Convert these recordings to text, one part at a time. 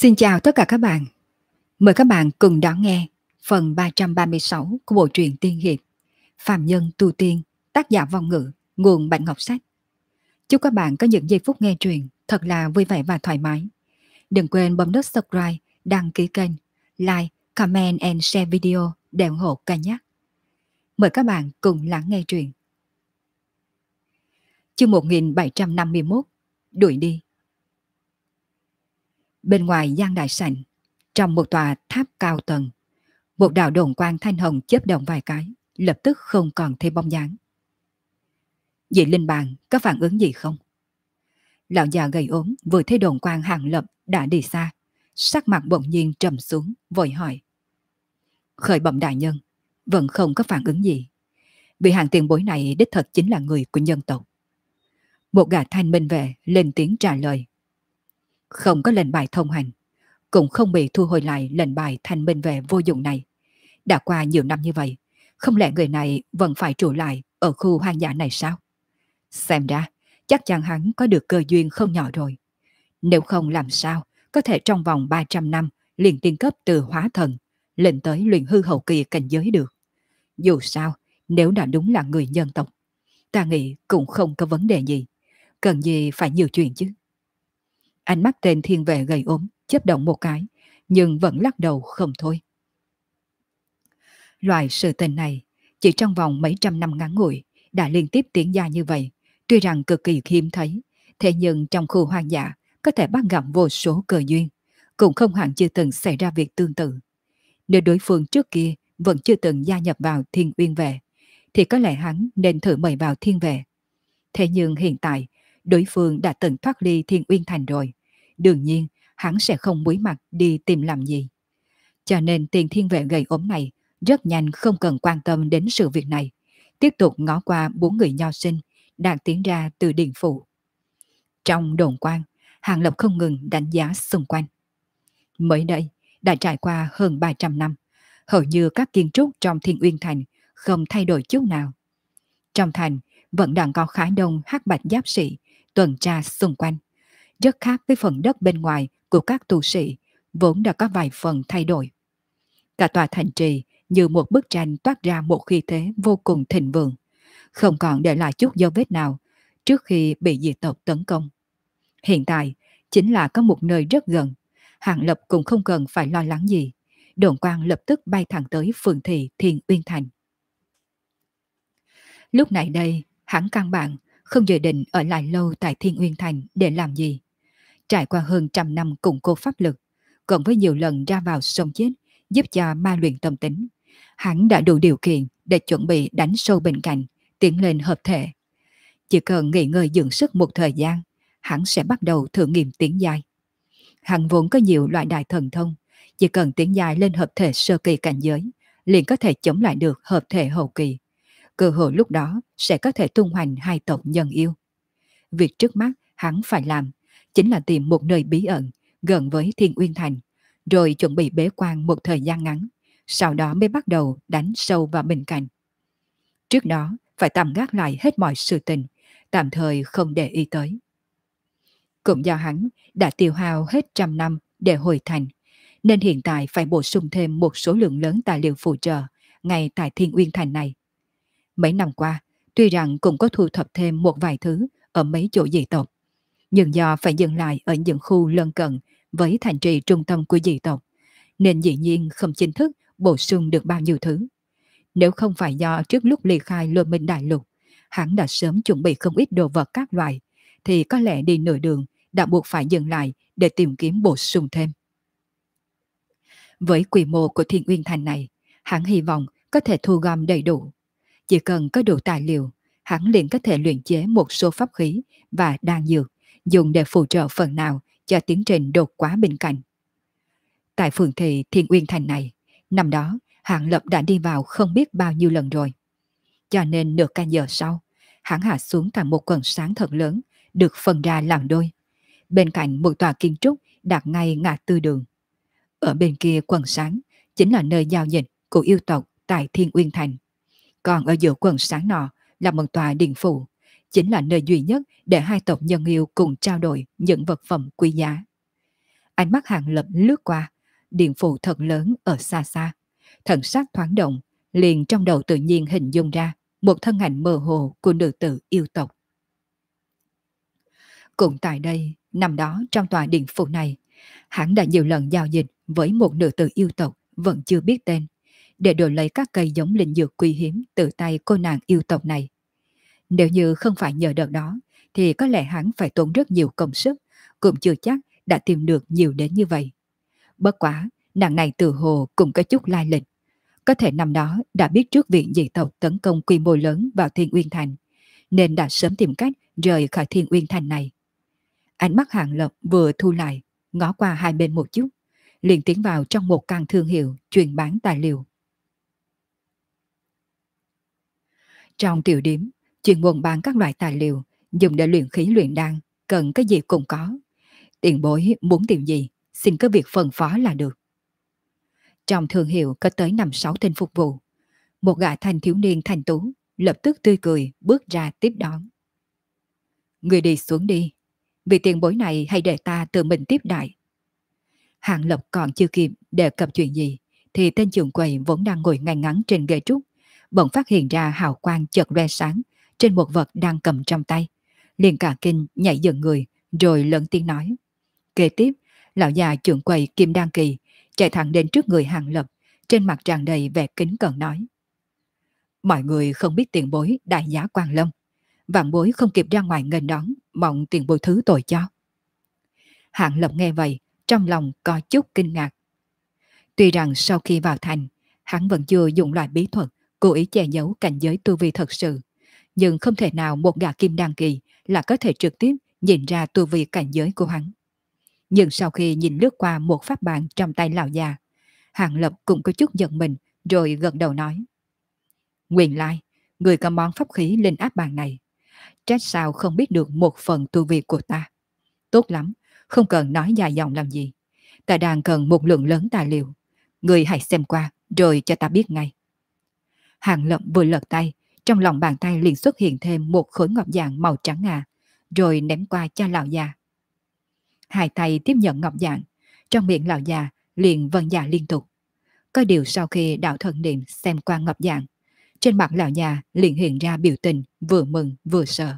Xin chào tất cả các bạn. Mời các bạn cùng đón nghe phần 336 của bộ truyện tiên hiệp Phàm Nhân Tu Tiên, tác giả Vong Ngữ, nguồn Bạch Ngọc Sách. Chúc các bạn có những giây phút nghe truyện thật là vui vẻ và thoải mái. Đừng quên bấm nút subscribe, đăng ký kênh, like, comment and share video để ủng hộ kênh nhé. Mời các bạn cùng lắng nghe truyện. Chương 1751, đuổi đi. Bên ngoài Giang Đại Sảnh, trong một tòa tháp cao tầng, một đạo đồn quang thanh hồng chớp động vài cái, lập tức không còn thấy bóng dáng. Dị linh bàn có phản ứng gì không? Lão già gầy ốm vừa thấy đồn quang hàng lập đã đi xa, sắc mặt bỗng nhiên trầm xuống, vội hỏi. Khởi bẩm đại nhân, vẫn không có phản ứng gì. Vì hàng tiền bối này đích thật chính là người của nhân tộc. Một gã thanh minh vệ lên tiếng trả lời. Không có lệnh bài thông hành, cũng không bị thu hồi lại lệnh bài thanh minh vệ vô dụng này. Đã qua nhiều năm như vậy, không lẽ người này vẫn phải trụ lại ở khu hoang dã này sao? Xem ra, chắc chắn hắn có được cơ duyên không nhỏ rồi. Nếu không làm sao, có thể trong vòng 300 năm liền tiên cấp từ hóa thần, lên tới luyện hư hậu kỳ cảnh giới được. Dù sao, nếu đã đúng là người nhân tộc, ta nghĩ cũng không có vấn đề gì. Cần gì phải nhiều chuyện chứ? Ánh mắt tên thiên vệ gầy ốm chớp động một cái, nhưng vẫn lắc đầu không thôi. Loại sự tình này, chỉ trong vòng mấy trăm năm ngắn ngủi, đã liên tiếp tiến ra như vậy, tuy rằng cực kỳ hiếm thấy, thế nhưng trong khu hoang dã có thể bắt gặp vô số cơ duyên, cũng không hẳn chưa từng xảy ra việc tương tự. Nếu đối phương trước kia vẫn chưa từng gia nhập vào Thiên Uyên Vệ, thì có lẽ hắn nên thử mời vào Thiên Vệ. Thế nhưng hiện tại, đối phương đã từng thoát ly Thiên Uyên Thành rồi, đương nhiên hắn sẽ không muối mặt đi tìm làm gì. Cho nên tiền thiên vệ gầy ốm này rất nhanh không cần quan tâm đến sự việc này, tiếp tục ngó qua 4 người nho sinh đang tiến ra từ điện phủ. Trong đồn quan, Hàng Lập không ngừng đánh giá xung quanh. Mới đây, đã trải qua hơn 300 năm, hầu như các kiến trúc trong Thiên Uyên Thành không thay đổi chút nào. Trong thành vẫn đang có khá đông hắc bạch giáp sĩ tuần tra xung quanh, rất khác với phần đất bên ngoài của các tu sĩ, vốn đã có vài phần thay đổi. Cả tòa thành trì như một bức tranh toát ra một khí thế vô cùng thịnh vượng, không còn để lại chút dấu vết nào trước khi bị diệt tộc tấn công. Hiện tại chính là có một nơi rất gần, Hàng Lập cũng không cần phải lo lắng gì. Đồn quang lập tức bay thẳng tới phường thị Thiên Uyên Thành. Lúc này đây, hắn căn bản không dự định ở lại lâu tại Thiên Uyên Thành để làm gì. Trải qua hơn trăm năm củng cố pháp lực, cộng với nhiều lần ra vào sông chết, giúp cho ma luyện tâm tính, hắn đã đủ điều kiện để chuẩn bị đánh sâu bên cạnh, tiến lên hợp thể. Chỉ cần nghỉ ngơi dưỡng sức một thời gian, hắn sẽ bắt đầu thử nghiệm tiến giai. Hắn vốn có nhiều loại đại thần thông, chỉ cần tiến giai lên hợp thể sơ kỳ cảnh giới, liền có thể chống lại được hợp thể hậu kỳ. Cơ hội lúc đó sẽ có thể tung hoành hai tộc nhân yêu. Việc trước mắt hắn phải làm chính là tìm một nơi bí ẩn gần với Thiên Uyên Thành, rồi chuẩn bị bế quan một thời gian ngắn, sau đó mới bắt đầu đánh sâu vào bên cạnh. Trước đó phải tạm gác lại hết mọi sự tình, tạm thời không để ý tới. Cũng do hắn đã tiêu hao hết trăm năm để hồi thành, nên hiện tại phải bổ sung thêm một số lượng lớn tài liệu phụ trợ ngay tại Thiên Uyên Thành này. Mấy năm qua, tuy rằng cũng có thu thập thêm một vài thứ ở mấy chỗ dị tộc, nhưng do phải dừng lại ở những khu lân cận với thành trì trung tâm của dị tộc, nên dĩ nhiên không chính thức bổ sung được bao nhiêu thứ. Nếu không phải do trước lúc ly khai Lôi Minh Đại Lục, hắn đã sớm chuẩn bị không ít đồ vật các loại, thì có lẽ đi nửa đường đã buộc phải dừng lại để tìm kiếm bổ sung thêm. Với quy mô của Thiên Uyên Thành này, hắn hy vọng có thể thu gom đầy đủ. Chỉ cần có đủ tài liệu, hắn liền có thể luyện chế một số pháp khí và đan dược, dùng để phụ trợ phần nào cho tiến trình đột quá bên cạnh. Tại phường thị Thiên Uyên Thành này, năm đó Hàng Lập đã đi vào không biết bao nhiêu lần rồi. Cho nên nửa canh giờ sau, hắn hạ xuống thành một quần sáng thật lớn, được phân ra làm đôi. Bên cạnh một tòa kiến trúc đặt ngay ngã tư đường. Ở bên kia quần sáng chính là nơi giao dịch của yêu tộc tại Thiên Uyên Thành. Còn ở giữa quần sáng nọ là một tòa điện phủ, chính là nơi duy nhất để hai tộc nhân yêu cùng trao đổi những vật phẩm quý giá. Ánh mắt Hàng Lập lướt qua, điện phù thật lớn ở xa xa. Thần sắc thoáng động, liền trong đầu tự nhiên hình dung ra một thân ảnh mơ hồ của nữ tử yêu tộc. Cũng tại đây, năm đó trong tòa điện phủ này, hắn đã nhiều lần giao dịch với một nữ tử yêu tộc vẫn chưa biết tên, để đổi lấy các cây giống linh dược quý hiếm từ tay cô nàng yêu tộc này. Nếu như không phải nhờ đợt đó, thì có lẽ hắn phải tốn rất nhiều công sức, cũng chưa chắc đã tìm được nhiều đến như vậy. Bất quá, nàng này từ hồ cũng có chút lai lịch. Có thể năm đó đã biết trước việc dị tộc tấn công quy mô lớn vào Thiên Uyên Thành, nên đã sớm tìm cách rời khỏi Thiên Uyên Thành này. Ánh mắt Hàng Lập vừa thu lại, ngó qua hai bên một chút, liền tiến vào trong một căn thương hiệu chuyên bán tài liệu. Trong tiểu điếm, chuyên buôn bán các loại tài liệu dùng để luyện khí luyện đan, cần cái gì cũng có. Tiền bối muốn tìm gì, xin cứ việc phân phó là được. Trong thương hiệu có tới 5-6 tên phục vụ. Một gã thanh thiếu niên thanh tú lập tức tươi cười bước ra tiếp đón. Người đi xuống đi, vì tiền bối này hãy để ta tự mình tiếp đại. Hàng Lập còn chưa kịp đề cập chuyện gì, thì tên trưởng quầy vốn đang ngồi ngay ngắn trên ghế trúc, bỗng phát hiện ra hào quang chợt loe sáng trên một vật đang cầm trong tay. Liền cả kinh nhảy dựng người, rồi lớn tiếng nói. Kế tiếp, lão già trưởng quầy Kim Đan Kỳ chạy thẳng đến trước người Hàng Lập, trên mặt tràn đầy vẻ kính cẩn nói. Mọi người không biết tiền bối đại giá Quan Lâm, vạn bối không kịp ra ngoài nghênh đón, mong tiền bối thứ tội cho. Hàng Lập nghe vậy, trong lòng có chút kinh ngạc. Tuy rằng sau khi vào thành, hắn vẫn chưa dùng loại bí thuật cố ý che giấu cảnh giới tu vi thật sự, nhưng không thể nào một gã Kim Đan Kỳ là có thể trực tiếp nhìn ra tu vi cảnh giới của hắn. Nhưng sau khi nhìn lướt qua một pháp bàn trong tay lão già, Hàng Lập cũng có chút giận mình, rồi gật đầu nói. Nguyên lai, người có món pháp khí linh áp bàn này, trách sao không biết được một phần tu vi của ta. Tốt lắm, không cần nói dài dòng làm gì. Ta đang cần một lượng lớn tài liệu. Người hãy xem qua, rồi cho ta biết ngay. Hàng Lập vừa lật tay, trong lòng bàn tay liền xuất hiện thêm một khối ngọc dạng màu trắng ngà, rồi ném qua cho lão già. Hai tay tiếp nhận ngọc dạng, trong miệng lão già liền vân dạ liên tục. Có điều sau khi đạo thần niệm xem qua ngọc dạng, trên mặt lão già liền hiện ra biểu tình vừa mừng vừa sợ.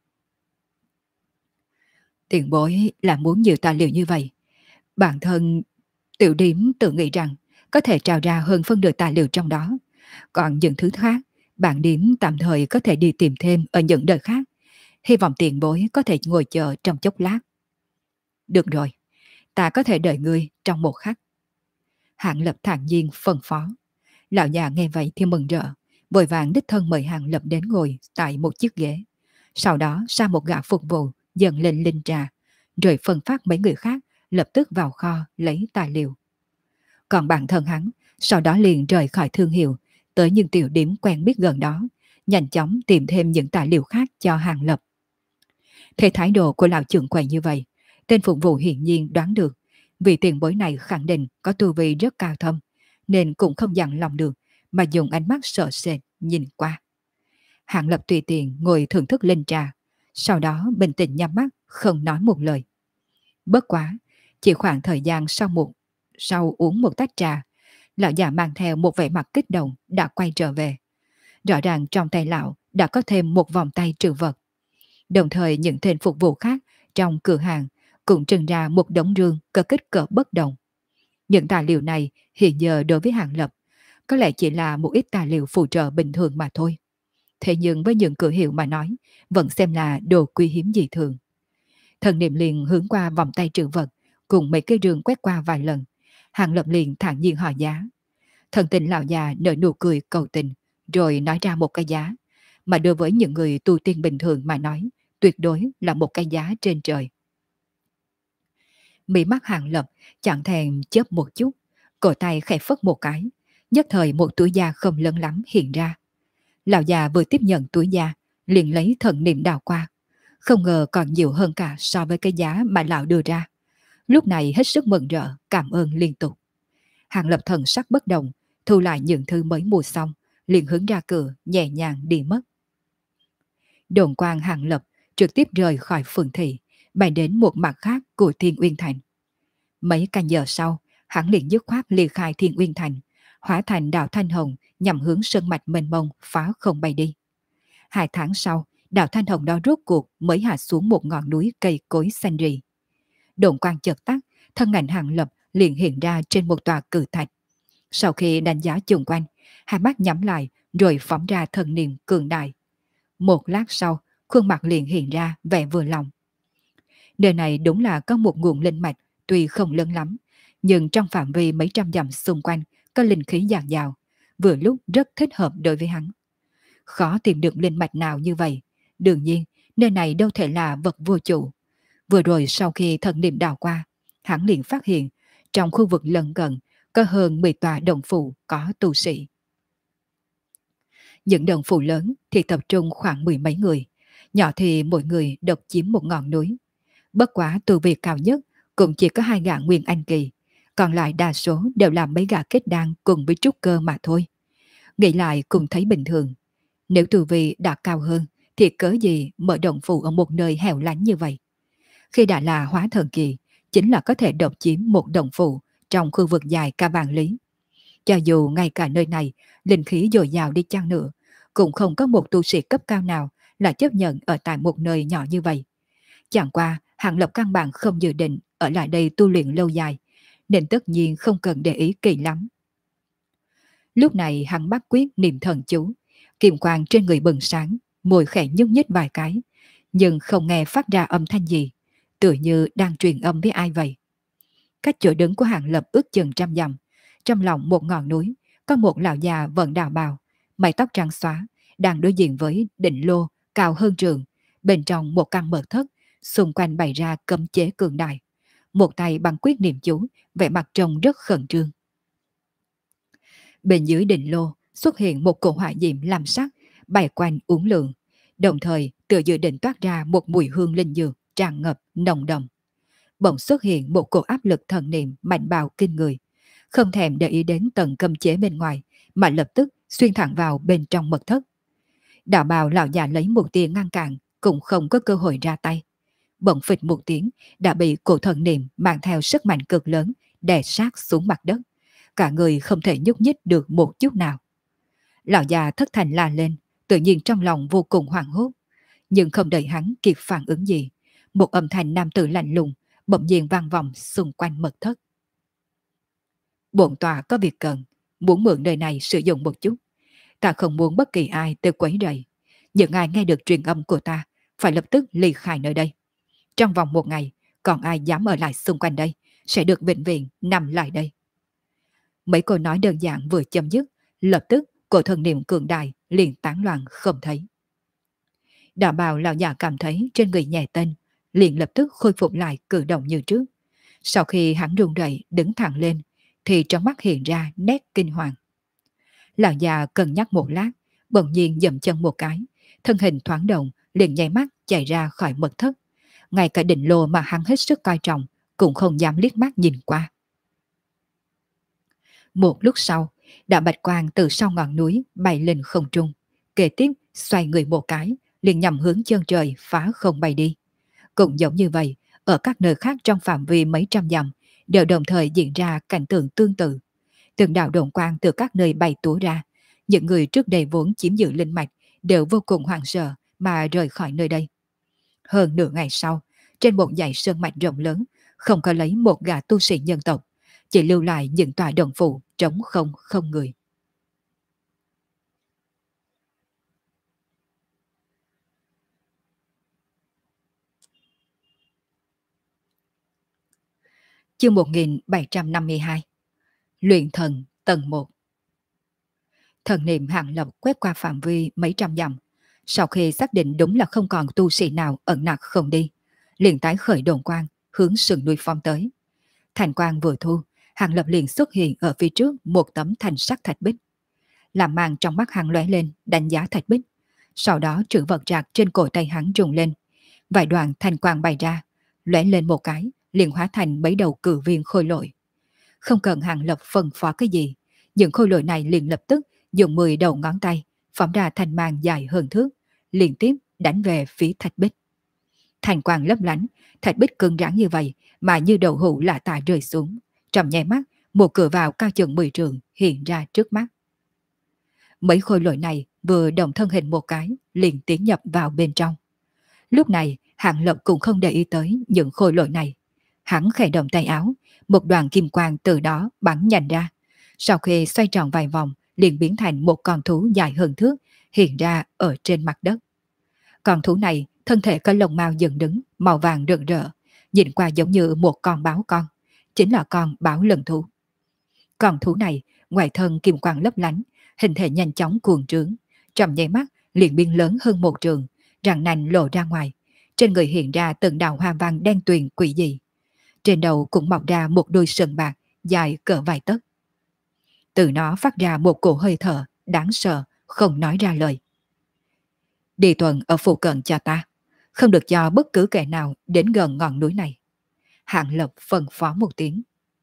Tiền bối là muốn nhiều tài liệu như vậy. Bản thân tiểu điếm tự nghĩ rằng có thể trao ra hơn phân nửa tài liệu trong đó. Còn những thứ khác, bản điếm tạm thời có thể đi tìm thêm ở những nơi khác. Hy vọng tiền bối có thể ngồi chờ trong chốc lát. Được rồi, ta có thể đợi ngươi trong một khắc. Hạng Lập thản nhiên phân phó. Lão già nghe vậy thì mừng rỡ, vội vàng đích thân mời Hạng Lập đến ngồi tại một chiếc ghế. Sau đó sai một gã phục vụ dần lên linh trà, rồi phân phát mấy người khác lập tức vào kho lấy tài liệu. Còn bản thân hắn, sau đó liền rời khỏi thương hiệu, tới những tiểu điểm quen biết gần đó, nhanh chóng tìm thêm những tài liệu khác cho Hàng Lập. Thấy thái độ của lão trưởng quầy như vậy, tên phục vụ hiển nhiên đoán được, vì tiền bối này khẳng định có tu vi rất cao thâm, nên cũng không dằn lòng được, mà dùng ánh mắt sợ sệt nhìn qua. Hàng Lập tùy tiện ngồi thưởng thức linh trà, sau đó bình tĩnh nhắm mắt, không nói một lời. Bất quá, chỉ khoảng thời gian sau uống một tách trà, lão già mang theo một vẻ mặt kích động đã quay trở về. Rõ ràng trong tay lão đã có thêm một vòng tay trữ vật. Đồng thời những tên phục vụ khác trong cửa hàng cũng trưng ra một đống rương có kích cỡ bất đồng. Những tài liệu này hiện giờ đối với Hàng Lập có lẽ chỉ là một ít tài liệu phụ trợ bình thường mà thôi. Thế nhưng với những cửa hiệu mà nói, vẫn xem là đồ quý hiếm dị thường. Thần niệm liền hướng qua vòng tay trữ vật, cùng mấy cái rương quét qua vài lần. Hàng Lập liền thản nhiên hỏi giá. Thần tình lão già nở nụ cười cầu tình, rồi nói ra một cái giá, mà đối với những người tu tiên bình thường mà nói, tuyệt đối là một cái giá trên trời. Mí mắt Hàng Lập chẳng thèm chớp một chút, cổ tay khẽ phất một cái, nhất thời một túi da không lớn lắm hiện ra. Lão già vừa tiếp nhận túi da, liền lấy thần niệm đào qua, không ngờ còn nhiều hơn cả so với cái giá mà lão đưa ra. Lúc này hết sức mừng rỡ, cảm ơn liên tục. Hàng Lập thần sắc bất động, thu lại những thứ mới mua xong, liền hướng ra cửa, nhẹ nhàng đi mất. Đồn quang Hàng Lập trực tiếp rời khỏi phường thị, bay đến một mặt khác của Thiên Uyên Thành. Mấy canh giờ sau, hắn liền dứt khoát ly khai Thiên Uyên Thành, hóa thành đạo Thanh Hồng nhằm hướng sơn mạch mênh mông phá không bay đi. 2 tháng sau, đạo Thanh Hồng đó rốt cuộc mới hạ xuống một ngọn núi cây cối xanh rì. Đồn quang chợt tắt, thân ảnh Hàng Lập liền hiện ra trên một tòa cự thạch. Sau khi đánh giá chung quanh, hai mắt nhắm lại rồi phóng ra thần niệm cường đại. Một lát sau, khuôn mặt liền hiện ra vẻ vừa lòng. Nơi này đúng là có một nguồn linh mạch, tuy không lớn lắm, nhưng trong phạm vi mấy trăm dặm xung quanh có linh khí dạt dào, vừa lúc rất thích hợp đối với hắn. Khó tìm được linh mạch nào như vậy. Đương nhiên, nơi này đâu thể là vật vô chủ. Vừa rồi sau khi thần niệm đảo qua, hắn liền phát hiện trong khu vực lân cận có hơn 10 tòa động phủ có tu sĩ. Những động phủ lớn thì tập trung khoảng 10 mấy người, nhỏ thì mỗi người độc chiếm một ngọn núi. Bất quá tu vi cao nhất cũng chỉ có 2 gã nguyên anh kỳ, còn lại đa số đều là mấy gã kết đan cùng với trúc cơ mà thôi. Nghĩ lại cũng thấy bình thường. Nếu tu vi đã cao hơn thì cớ gì mở động phủ ở một nơi hẻo lánh như vậy. Khi đã là hóa thần kỳ, chính là có thể độc chiếm một động phủ trong khu vực dài cả vạn lý. Cho dù ngay cả nơi này linh khí dồi dào đi chăng nữa, cũng không có một tu sĩ cấp cao nào là chấp nhận ở tại một nơi nhỏ như vậy. Chẳng qua, Hàng Lập căn bản không dự định ở lại đây tu luyện lâu dài, nên tất nhiên không cần để ý kỳ lắm. Lúc này hắn bắt quyết niệm thần chú, kiềm quang trên người bừng sáng, môi khẽ nhúc nhích vài cái, nhưng không nghe phát ra âm thanh gì, tựa như đang truyền âm với ai vậy. Cách chỗ đứng của Hàng Lập ước chừng 100 dặm, trong lòng một ngọn núi, có một lão già vận đạo bào, mái tóc trắng xóa, đang đối diện với đỉnh lô cao hơn trường, bên trong một căn mật thất, xung quanh bày ra cấm chế cường đại. Một tay bằng quyết niệm chú, vẻ mặt trông rất khẩn trương. Bên dưới đỉnh lô xuất hiện một cổ hỏa diệm làm sắc, bay quanh uốn lượn, đồng thời từ dự định toát ra một mùi hương linh dược tràn ngập nồng đậm. Bỗng xuất hiện một cổ áp lực thần niệm mạnh bạo kinh người, không thèm để ý đến tầng cấm chế bên ngoài, mà lập tức xuyên thẳng vào bên trong mật thất. Đạo bào lão già lấy một tia ngăn cản, cũng không có cơ hội ra tay. Bỗng phịch một tiếng, đã bị cổ thần niệm mang theo sức mạnh cực lớn đè sát xuống mặt đất. Cả người không thể nhúc nhích được một chút nào. Lão già thất thành la lên, tự nhiên trong lòng vô cùng hoảng hốt. Nhưng không đợi hắn kịp phản ứng gì, một âm thanh nam tử lạnh lùng bỗng nhiên vang vọng xung quanh mật thất. Bổn tọa có việc cần, muốn mượn nơi này sử dụng một chút. Ta không muốn bất kỳ ai tới quấy rầy. Những ai nghe được truyền âm của ta phải lập tức ly khai nơi đây. Trong vòng 1 ngày, còn ai dám ở lại xung quanh đây sẽ được vĩnh viễn nằm lại đây. Mấy câu nói đơn giản vừa chấm dứt, lập tức cổ thần niệm cường đại liền tán loạn không thấy. Đạo bào lão già cảm thấy trên người nhẹ tên, liền lập tức khôi phục lại cử động như trước. Sau khi hắn run rẩy đứng thẳng lên, thì trong mắt hiện ra nét kinh hoàng. Lão già cân nhắc một lát, bỗng nhiên dậm chân một cái, thân hình thoáng động, liền nháy mắt chạy ra khỏi mật thất. Ngay cả đỉnh lô mà hắn hết sức coi trọng, cũng không dám liếc mắt nhìn qua. Một lúc sau, đạo bạch quang từ sau ngọn núi bay lên không trung, kế tiếp xoay người một cái, liền nhằm hướng chân trời phá không bay đi. Cũng giống như vậy, ở các nơi khác trong phạm vi mấy trăm dặm đều đồng thời diễn ra cảnh tượng tương tự. Từng đạo đồn quang từ các nơi bay túa ra, những người trước đây vốn chiếm giữ linh mạch đều vô cùng hoảng sợ mà rời khỏi nơi đây. Hơn nửa ngày sau, trên một dãy sơn mạch rộng lớn, không có lấy một gã tu sĩ nhân tộc, chỉ lưu lại những tòa đồng phủ trống không không người. Chương 1752. Luyện thần tầng 1. Thần niệm Hàng Lập quét qua phạm vi mấy trăm dặm, sau khi xác định đúng là không còn tu sĩ nào ẩn nặc không đi, liền tái khởi đồn quang hướng sườn núi phong tới. Thành quang vừa thu, Hàng Lập liền xuất hiện ở phía trước một tấm thanh sắc thạch bích. Làm màn trong mắt hắn lóe lên đánh giá thạch bích, sau đó chữ vật rạc trên cổ tay hắn rung lên, vài đoàn thanh quang bay ra, lóe lên một cái liền hóa thành mấy đầu cử viên khôi lỗi. Không cần Hàng Lập phân phó cái gì, những khôi lỗi này liền lập tức dùng 10 đầu ngón tay phóng ra thanh mang dài hơn thước, liên tiếp đánh về phía thạch bích. Thành quang lấp lánh, thạch bích cứng rắn như vậy mà như đậu hũ lạ tả rơi xuống. Trong nháy mắt, một cửa vào cao chừng 10 trượng hiện ra trước mắt. Mấy khối lỗi này vừa động thân hình một cái, liền tiến nhập vào bên trong. Lúc này, Hạng Lập cũng không để ý tới những khối lỗi này. Hắn khẽ động tay áo, một đoàn kim quang từ đó bắn nhanh ra. Sau khi xoay tròn vài vòng, liền biến thành một con thú dài hơn thước, hiện ra ở trên mặt đất. Con thú này, thân thể có lông mao dựng đứng, màu vàng rực rỡ, nhìn qua giống như một con báo con, chính là con báo lân thú. Con thú này, ngoài thân kim quang lấp lánh, hình thể nhanh chóng cuồng trướng, trong nháy mắt liền biến lớn hơn một trường, răng nanh lộ ra ngoài, trên người hiện ra từng đạo hoa văn đen tuyền quỷ dị. Trên đầu cũng mọc ra một đôi sừng bạc dài cỡ vài tấc. Từ nó phát ra một cổ hơi thở đáng sợ, không nói ra lời. Đi tuần ở phụ cận cho ta, không được cho bất cứ kẻ nào đến gần ngọn núi này. Hạng Lập phân phó một tiếng.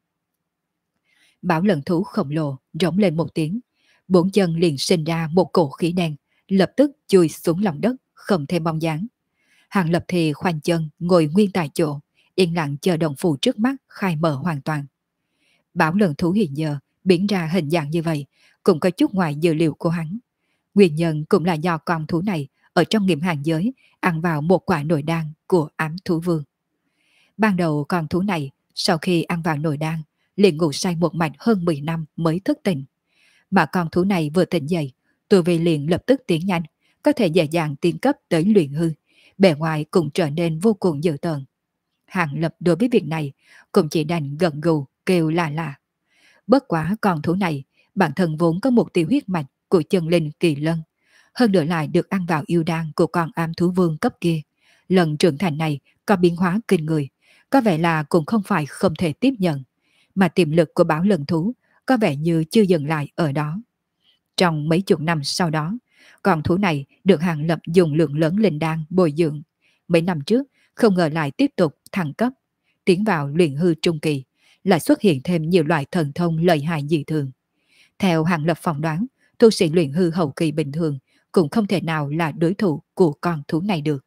Bảo lần thú khổng lồ rống lên một tiếng, bốn chân liền sinh ra một cổ khí đen, lập tức chui xuống lòng đất, không thêm bóng dáng. Hạng Lập thì khoanh chân ngồi nguyên tại chỗ, yên lặng chờ động phủ trước mắt khai mở hoàn toàn. Bảo lần thú hiện giờ biến ra hình dạng như vậy, cũng có chút ngoài dự liệu của hắn. Nguyên nhân cũng là do con thú này ở trong nghiệm hàng giới ăn vào một quả nội đan của ám thú vương. Ban đầu con thú này sau khi ăn vào nội đan liền ngủ say một mạch hơn 10 năm mới thức tỉnh. Mà con thú này vừa tỉnh dậy, tu vi liền lập tức tiến nhanh, có thể dễ dàng tiến cấp tới luyện hư, bề ngoài cũng trở nên vô cùng dữ tợn. Hạng Lập đối với việc này cũng chỉ đành gật gù kêu là lạ. Bất quá con thú này, bản thân vốn có một tiêu huyết mạch của chân linh kỳ lân, hơn nữa lại được ăn vào yêu đan của con ám thú vương cấp kia. Lần trưởng thành này có biến hóa kinh người, có vẻ là cũng không phải không thể tiếp nhận, mà tiềm lực của bảo lần thú có vẻ như chưa dừng lại ở đó. Trong mấy chục năm sau đó, con thú này được Hạng Lập dùng lượng lớn linh đan bồi dưỡng. Mấy năm trước, không ngờ lại tiếp tục thăng cấp, tiến vào luyện hư trung kỳ, lại xuất hiện thêm nhiều loại thần thông lợi hại dị thường. Theo Hạng Lập phỏng đoán, tu sĩ luyện hư hậu kỳ bình thường cũng không thể nào là đối thủ của con thú này được.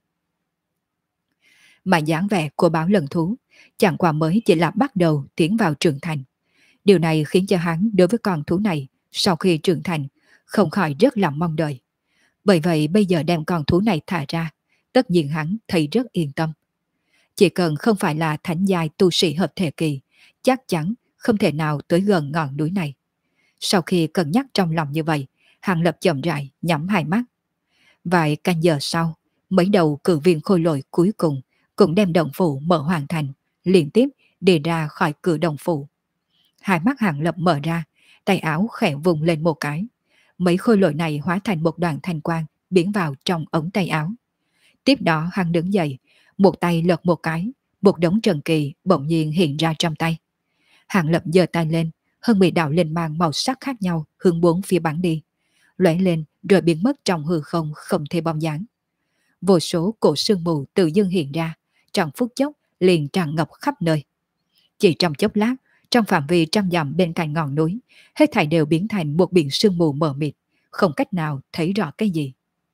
Mà dáng vẻ của báo lần thú chẳng qua mới chỉ là bắt đầu tiến vào trưởng thành. Điều này khiến cho hắn đối với con thú này sau khi trưởng thành không khỏi rất là mong đợi. Bởi vậy bây giờ đem con thú này thả ra, tất nhiên hắn thấy rất yên tâm. Chỉ cần không phải là thánh giai tu sĩ hợp thể kỳ, chắc chắn không thể nào tới gần ngọn núi này. Sau khi cân nhắc trong lòng như vậy, Hạng Lập chậm rãi nhắm hai mắt. Vài canh giờ sau, mấy đầu cử viên khôi lỗi cuối cùng cũng đem động phủ mở hoàn thành, liên tiếp đi ra khỏi cửa động phủ. Hai mắt Hạng Lập mở ra, tay áo khẽ vùng lên một cái. Mấy khôi lỗi này hóa thành một đoàn thanh quang biến vào trong ống tay áo. Tiếp đó hắn đứng dậy, một tay lật một cái, một đống trần kỳ bỗng nhiên hiện ra trong tay. Hạng Lập giơ tay lên, hơn 10 đạo linh mang màu sắc khác nhau hướng bốn phía bắn đi, lóe lên rồi biến mất trong hư không không thể bóng dáng. Vô số cổ sương mù tự dưng hiện ra, trong phút chốc liền tràn ngập khắp nơi. Chỉ trong chốc lát, trong phạm vi trăm dặm bên cạnh ngọn núi, hết thảy đều biến thành một biển sương mù mờ mịt, không cách nào thấy rõ cái gì.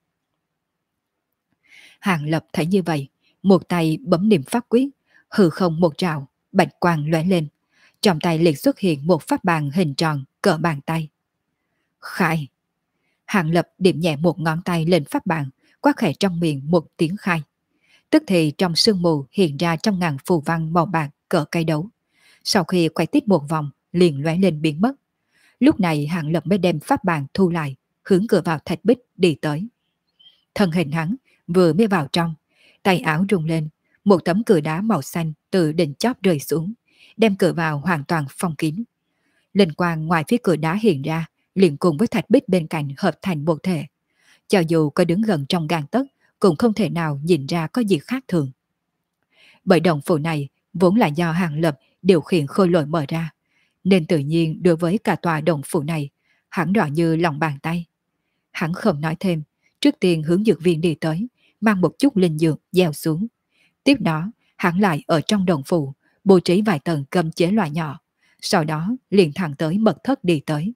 Hạng Lập thấy như vậy, một tay bấm niệm pháp quyết, hư không một trào, bạch quang lóe lên, trong tay liền xuất hiện một pháp bàn hình tròn cỡ bàn tay. Khai. Hạng Lập điểm nhẹ một ngón tay lên pháp bàn, quát khẽ trong miệng một tiếng khai. Tức thì trong sương mù hiện ra trong ngàn phù văn màu bạc cỡ cây đấu. Sau khi quay tít một vòng, liền lóe lên biến mất. Lúc này Hạng Lập mới đem pháp bàn thu lại, hướng cửa vào thạch bích đi tới. Thân hình hắn vừa mới vào trong, tay áo rung lên, một tấm cửa đá màu xanh từ đỉnh chóp rơi xuống, đem cửa vào hoàn toàn phong kín. Linh quang ngoài phía cửa đá hiện ra, liền cùng với thạch bích bên cạnh hợp thành một thể. Cho dù có đứng gần trong gang tấc, cũng không thể nào nhìn ra có gì khác thường. Bởi động phủ này vốn là do Hạng Lập điều khiển khôi lỗi mở ra, nên tự nhiên đối với cả tòa động phủ này, hắn rõ như lòng bàn tay. Hắn không nói thêm, trước tiên hướng dược viên đi tới, mang một chút linh dược gieo xuống. Tiếp đó, hắn lại ở trong động phủ, bố trí vài tầng cấm chế loại nhỏ, sau đó liền thẳng tới mật thất đi tới.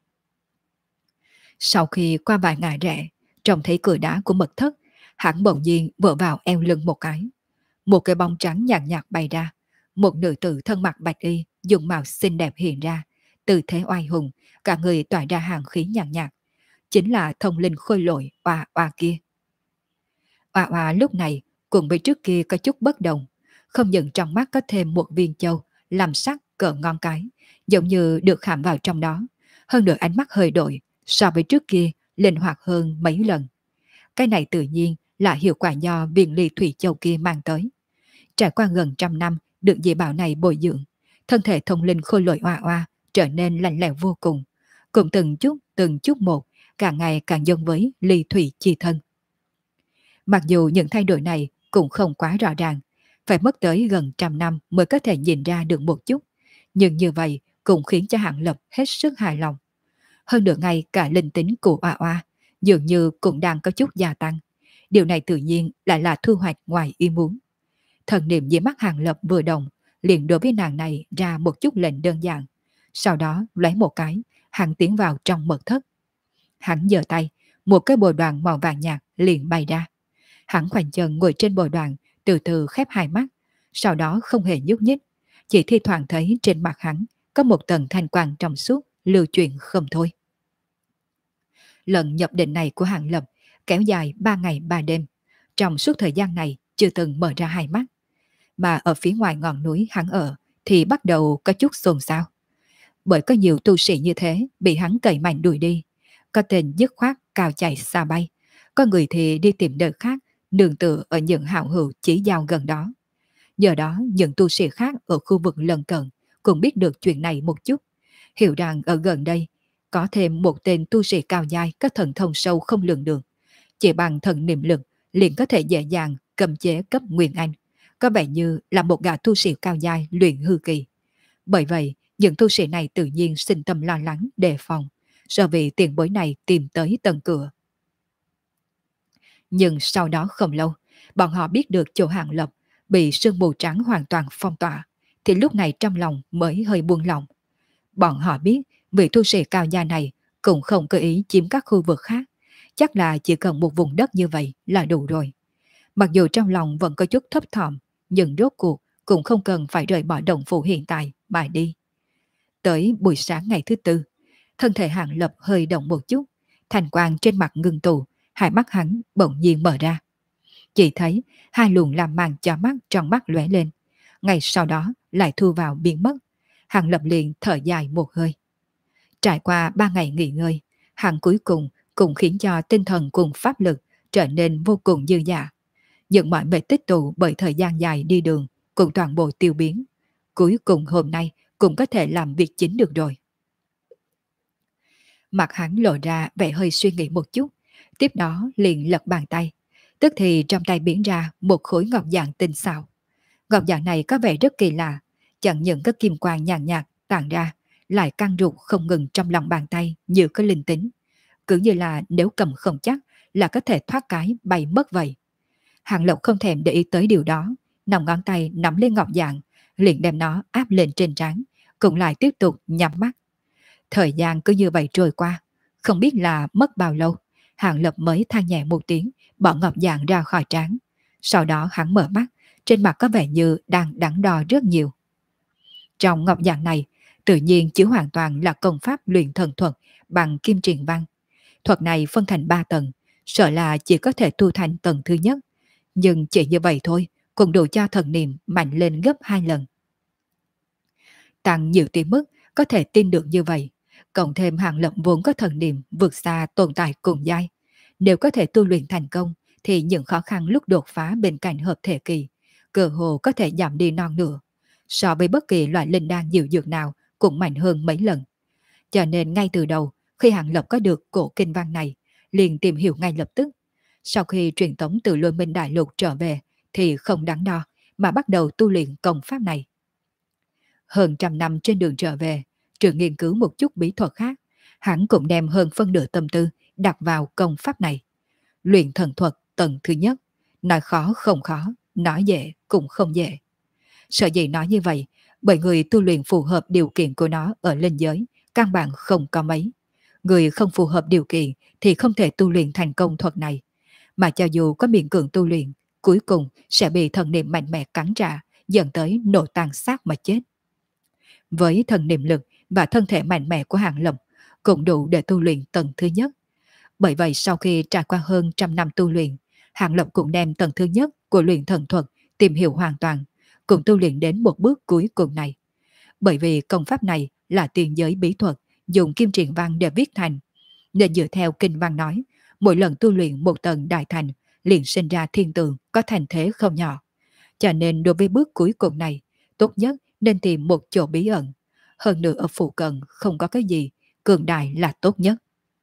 Sau khi qua vài ngày rẽ, trông thấy cửa đá của mật thất, hắn bỗng nhiên vỡ vào eo lưng một cái. Một cái bóng trắng nhàn nhạt bay ra, một nữ tử thân mặc bạch y, dùng mạo xinh đẹp hiện ra, tư thế oai hùng, cả người tỏa ra hàng khí nhàn nhạt, chính là thông linh khôi lỗi oa oa kia. Oa oa lúc này cùng với trước kia có chút bất đồng, không những trong mắt có thêm một viên châu làm sắc cỡ ngón cái, giống như được khảm vào trong đó, hơn nữa ánh mắt hơi đổi so với trước kia linh hoạt hơn mấy lần. Cái này tự nhiên là hiệu quả do viên ly thủy châu kia mang tới. Trải qua gần trăm năm được dị bảo này bồi dưỡng, thân thể thông linh khôi lỗi oa oa trở nên lạnh lẽo vô cùng, cũng từng chút một, càng ngày càng giống với ly thủy chi thân. Mặc dù những thay đổi này cũng không quá rõ ràng, phải mất tới gần trăm năm mới có thể nhìn ra được một chút, nhưng như vậy cũng khiến cho Hạng Lập hết sức hài lòng. Hơn nữa ngay cả linh tính của oa oa dường như cũng đang có chút gia tăng. Điều này tự nhiên lại là thu hoạch ngoài ý muốn. Thần niệm dưới mắt Hàng Lập vừa động, liền đối với nàng này ra một chút lệnh đơn giản. Sau đó lấy một cái, hắn tiến vào trong mật thất. Hắn giơ tay, một cái bồ đoàn màu vàng nhạt liền bay ra. Hắn khoanh chân ngồi trên bồ đoàn, từ từ khép hai mắt, sau đó không hề nhúc nhích, chỉ thi thoảng thấy trên mặt hắn có một tầng thanh quang trong suốt lưu chuyển không thôi. Lần nhập định này của Hàng Lập kéo dài 3 ngày 3 đêm. Trong suốt thời gian này chưa từng mở ra hai mắt. Mà ở phía ngoài ngọn núi hắn ở thì bắt đầu có chút xôn xao. Bởi có nhiều tu sĩ như thế bị hắn cậy mạnh đuổi đi. Có tên dứt khoát cao chạy xa bay. Có người thì đi tìm nơi khác, nương tựa ở những hảo hữu chỉ giao gần đó. Nhờ đó những tu sĩ khác ở khu vực lân cận cũng biết được chuyện này một chút. Hiểu rằng ở gần đây có thêm một tên tu sĩ cao giai có thần thông sâu không lường được. Chỉ bằng thần niệm lực liền có thể dễ dàng cầm chế cấp Nguyên Anh. Có vẻ như là một gã tu sĩ cao giai luyện hư kỳ. Bởi vậy, những tu sĩ này tự nhiên sinh tâm lo lắng, đề phòng, sợ vì tiền bối này tìm tới tận cửa. Nhưng sau đó không lâu, bọn họ biết được chỗ Hàng Lập bị sương mù trắng hoàn toàn phong tỏa, thì lúc này trong lòng mới hơi buông lòng. Bọn họ biết vị tu sĩ cao gia này cũng không có ý chiếm các khu vực khác, chắc là chỉ cần một vùng đất như vậy là đủ rồi. Mặc dù trong lòng vẫn có chút thấp thỏm, nhưng rốt cuộc cũng không cần phải rời bỏ động phủ hiện tại mà đi. Tới buổi sáng ngày thứ tư, thân thể Hàng Lập hơi động một chút, thành quang trên mặt ngưng tụ, hai mắt hắn bỗng nhiên mở ra. Chỉ thấy hai luồng làm màn cho mắt trong mắt lóe lên, ngay sau đó lại thu vào biến mất. Hàng Lập liền thở dài một hơi. Trải qua 3 ngày nghỉ ngơi, hắn cuối cùng cũng khiến cho tinh thần cùng pháp lực trở nên vô cùng dư dả. Những mọi mệt tích tụ bởi thời gian dài đi đường cũng toàn bộ tiêu biến. Cuối cùng hôm nay cũng có thể làm việc chính được rồi. Mặt hắn lộ ra vẻ hơi suy nghĩ một chút, tiếp đó liền lật bàn tay. Tức thì trong tay biến ra một khối ngọc dạng tinh xảo. Ngọc dạng này có vẻ rất kỳ lạ, chẳng những có kim quang nhàn nhạt tản ra, lại căng rụt không ngừng trong lòng bàn tay như có linh tính. Cứ như là nếu cầm không chắc là có thể thoát cái bay mất vậy. Hàng Lộc không thèm để ý tới điều đó, nòng ngón tay nắm lên ngọc dạng, liền đem nó áp lên trên trán, cũng lại tiếp tục nhắm mắt. Thời gian cứ như vậy trôi qua, không biết là mất bao lâu, Hàng Lập mới than nhẹ một tiếng, bỏ ngọc dạng ra khỏi trán. Sau đó hắn mở mắt, trên mặt có vẻ như đang đắn đo rất nhiều. Trong ngọc dạng này, tự nhiên chứa hoàn toàn là công pháp luyện thần thuật bằng kim truyền văn. Thuật này phân thành 3 tầng, sợ là chỉ có thể tu thành tầng thứ nhất. Nhưng chỉ như vậy thôi, cũng đủ cho thần niệm mạnh lên gấp 2 lần. Tăng nhiều tiếng mức, có thể tin được như vậy. Cộng thêm Hàng Lập vốn có thần niệm vượt xa tồn tại cùng giai. Nếu có thể tu luyện thành công, thì những khó khăn lúc đột phá bên cạnh hợp thể kỳ, cơ hồ có thể giảm đi non nửa. So với bất kỳ loại linh đan diệu dược nào cũng mạnh hơn mấy lần. Cho nên ngay từ đầu, khi Hàng Lập có được cổ kinh văn này, liền tìm hiểu ngay lập tức. Sau khi truyền tống từ Lôi Minh Đại Lục trở về, thì không đắn đo, mà bắt đầu tu luyện công pháp này. Hơn trăm năm trên đường trở về, trừ nghiên cứu một chút bí thuật khác, hắn cũng đem hơn phân nửa tâm tư đặt vào công pháp này. Luyện thần thuật tầng thứ nhất, nói khó không khó, nói dễ cũng không dễ. Sợ gì nói như vậy, bởi người tu luyện phù hợp điều kiện của nó ở linh giới, căn bản không có mấy. Người không phù hợp điều kiện thì không thể tu luyện thành công thuật này, mà cho dù có miễn cưỡng tu luyện, cuối cùng sẽ bị thần niệm mạnh mẽ cắn trả, dẫn tới nổ tàn xác mà chết. Với thần niệm lực và thân thể mạnh mẽ của Hàng Lập cũng đủ để tu luyện tầng thứ nhất. Bởi vậy sau khi trải qua hơn trăm năm tu luyện, Hàng Lập cũng đem tầng thứ nhất của luyện thần thuật tìm hiểu hoàn toàn, cũng tu luyện đến một bước cuối cùng này. Bởi vì công pháp này là tiền giới bí thuật, dùng kim triện văn để viết thành, nên dựa theo kinh văn nói, mỗi lần tu luyện một tầng đại thành, liền sinh ra thiên tượng có thành thế không nhỏ. Cho nên đối với bước cuối cùng này, tốt nhất nên tìm một chỗ bí ẩn. Hơn nữa ở phụ cận không có cái gì, cường đại là tốt nhất.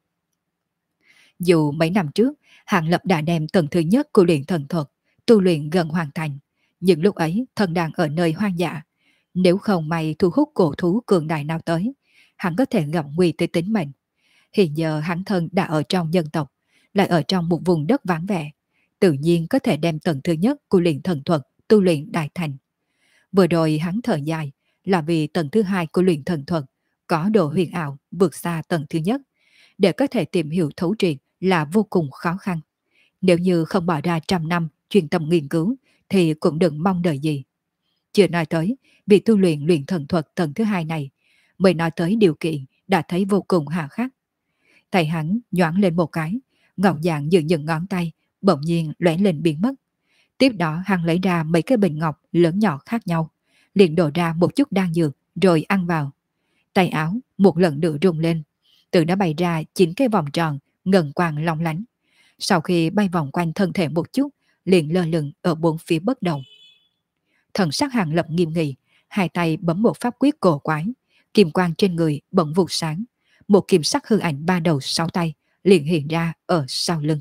Dù mấy năm trước, Hàng Lập đã đem tầng thứ nhất của luyện thần thuật, tu luyện gần hoàn thành, nhưng lúc ấy thần đang ở nơi hoang dã. Nếu không may thu hút cổ thú cường đại nào tới, hắn có thể gặp nguy tới tính mệnh. Hiện giờ hắn thân đã ở trong dân tộc, lại ở trong một vùng đất vắng vẻ, tự nhiên có thể đem tầng thứ nhất của luyện thần thuật tu luyện đại thành. Vừa rồi hắn thở dài là vì tầng thứ hai của luyện thần thuật có độ huyền ảo vượt xa tầng thứ nhất, để có thể tìm hiểu thấu triệt là vô cùng khó khăn. Nếu như không bỏ ra trăm năm chuyên tâm nghiên cứu thì cũng đừng mong đợi gì. Chưa nói tới việc tu luyện luyện thần thuật tầng thứ hai này, mới nói tới điều kiện đã thấy vô cùng hà khắc. Tay hắn nhoảng lên một cái, ngọc dạng dường những ngón tay bỗng nhiên lóe lên biến mất. Tiếp đó hắn lấy ra mấy cái bình ngọc lớn nhỏ khác nhau, liền đổ ra một chút đan dược rồi ăn vào. Tay áo một lần nữa rung lên, từ nó bày ra 9 cái vòng tròn ngần quang long lánh. Sau khi bay vòng quanh thân thể một chút, liền lơ lửng ở bốn phía bất động. Thần sắc Hàng Lập nghiêm nghị, hai tay bấm một pháp quyết cổ quái, kim quang trên người bỗng vụt sáng, một kim sắc hư ảnh ba đầu sáu tay liền hiện ra ở sau lưng.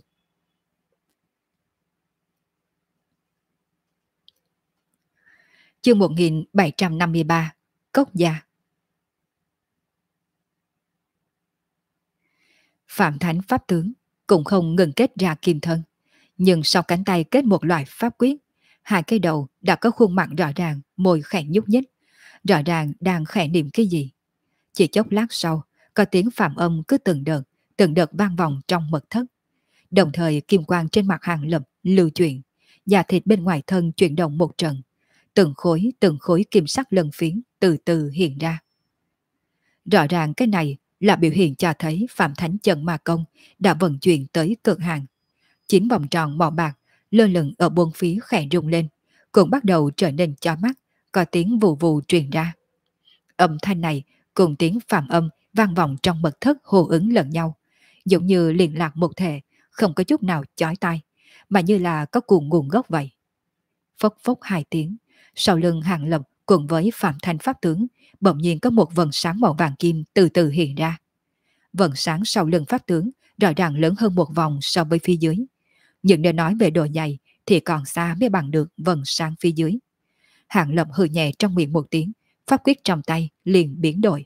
Chương 1753, Cốc Gia. Phạm Thánh pháp tướng cũng không ngừng kết ra kim thân, nhưng sau cánh tay kết một loại pháp quyết, hai cái đầu đã có khuôn mặt rõ ràng, môi khẽ nhúc nhích, rõ ràng đang khẽ niệm cái gì. Chỉ chốc lát sau, có tiếng phạm âm cứ từng đợt vang vọng trong mật thất. Đồng thời kim quang trên mặt Hàng Lập lưu chuyển, da thịt bên ngoài thân chuyển động một trận, từng khối kim sắc lân phiến từ từ hiện ra. Rõ ràng cái này là biểu hiện cho thấy Phạm Thánh Chân Ma Công đã vận chuyển tới cực hạn. 9 vòng tròn màu bạc lơ lửng ở bốn phía khẽ rung lên, cũng bắt đầu trở nên chói mắt, có tiếng vù vù truyền ra. Âm thanh này cùng tiếng phạm âm vang vọng trong mật thất hô ứng lẫn nhau, giống như liên lạc một thể, không có chút nào chói tai, mà như là có cùng nguồn gốc vậy. Phốc phốc hai tiếng, sau lưng Hàng Lập cùng với Phạm Thanh pháp tướng bỗng nhiên có một vầng sáng màu vàng kim từ từ hiện ra. Vầng sáng sau lưng pháp tướng rõ ràng lớn hơn một vòng so với phía dưới, nhưng để nói về độ dày thì còn xa mới bằng được vầng sáng phía dưới. Hàng Lập hừ nhẹ trong miệng một tiếng, pháp quyết trong tay liền biến đổi.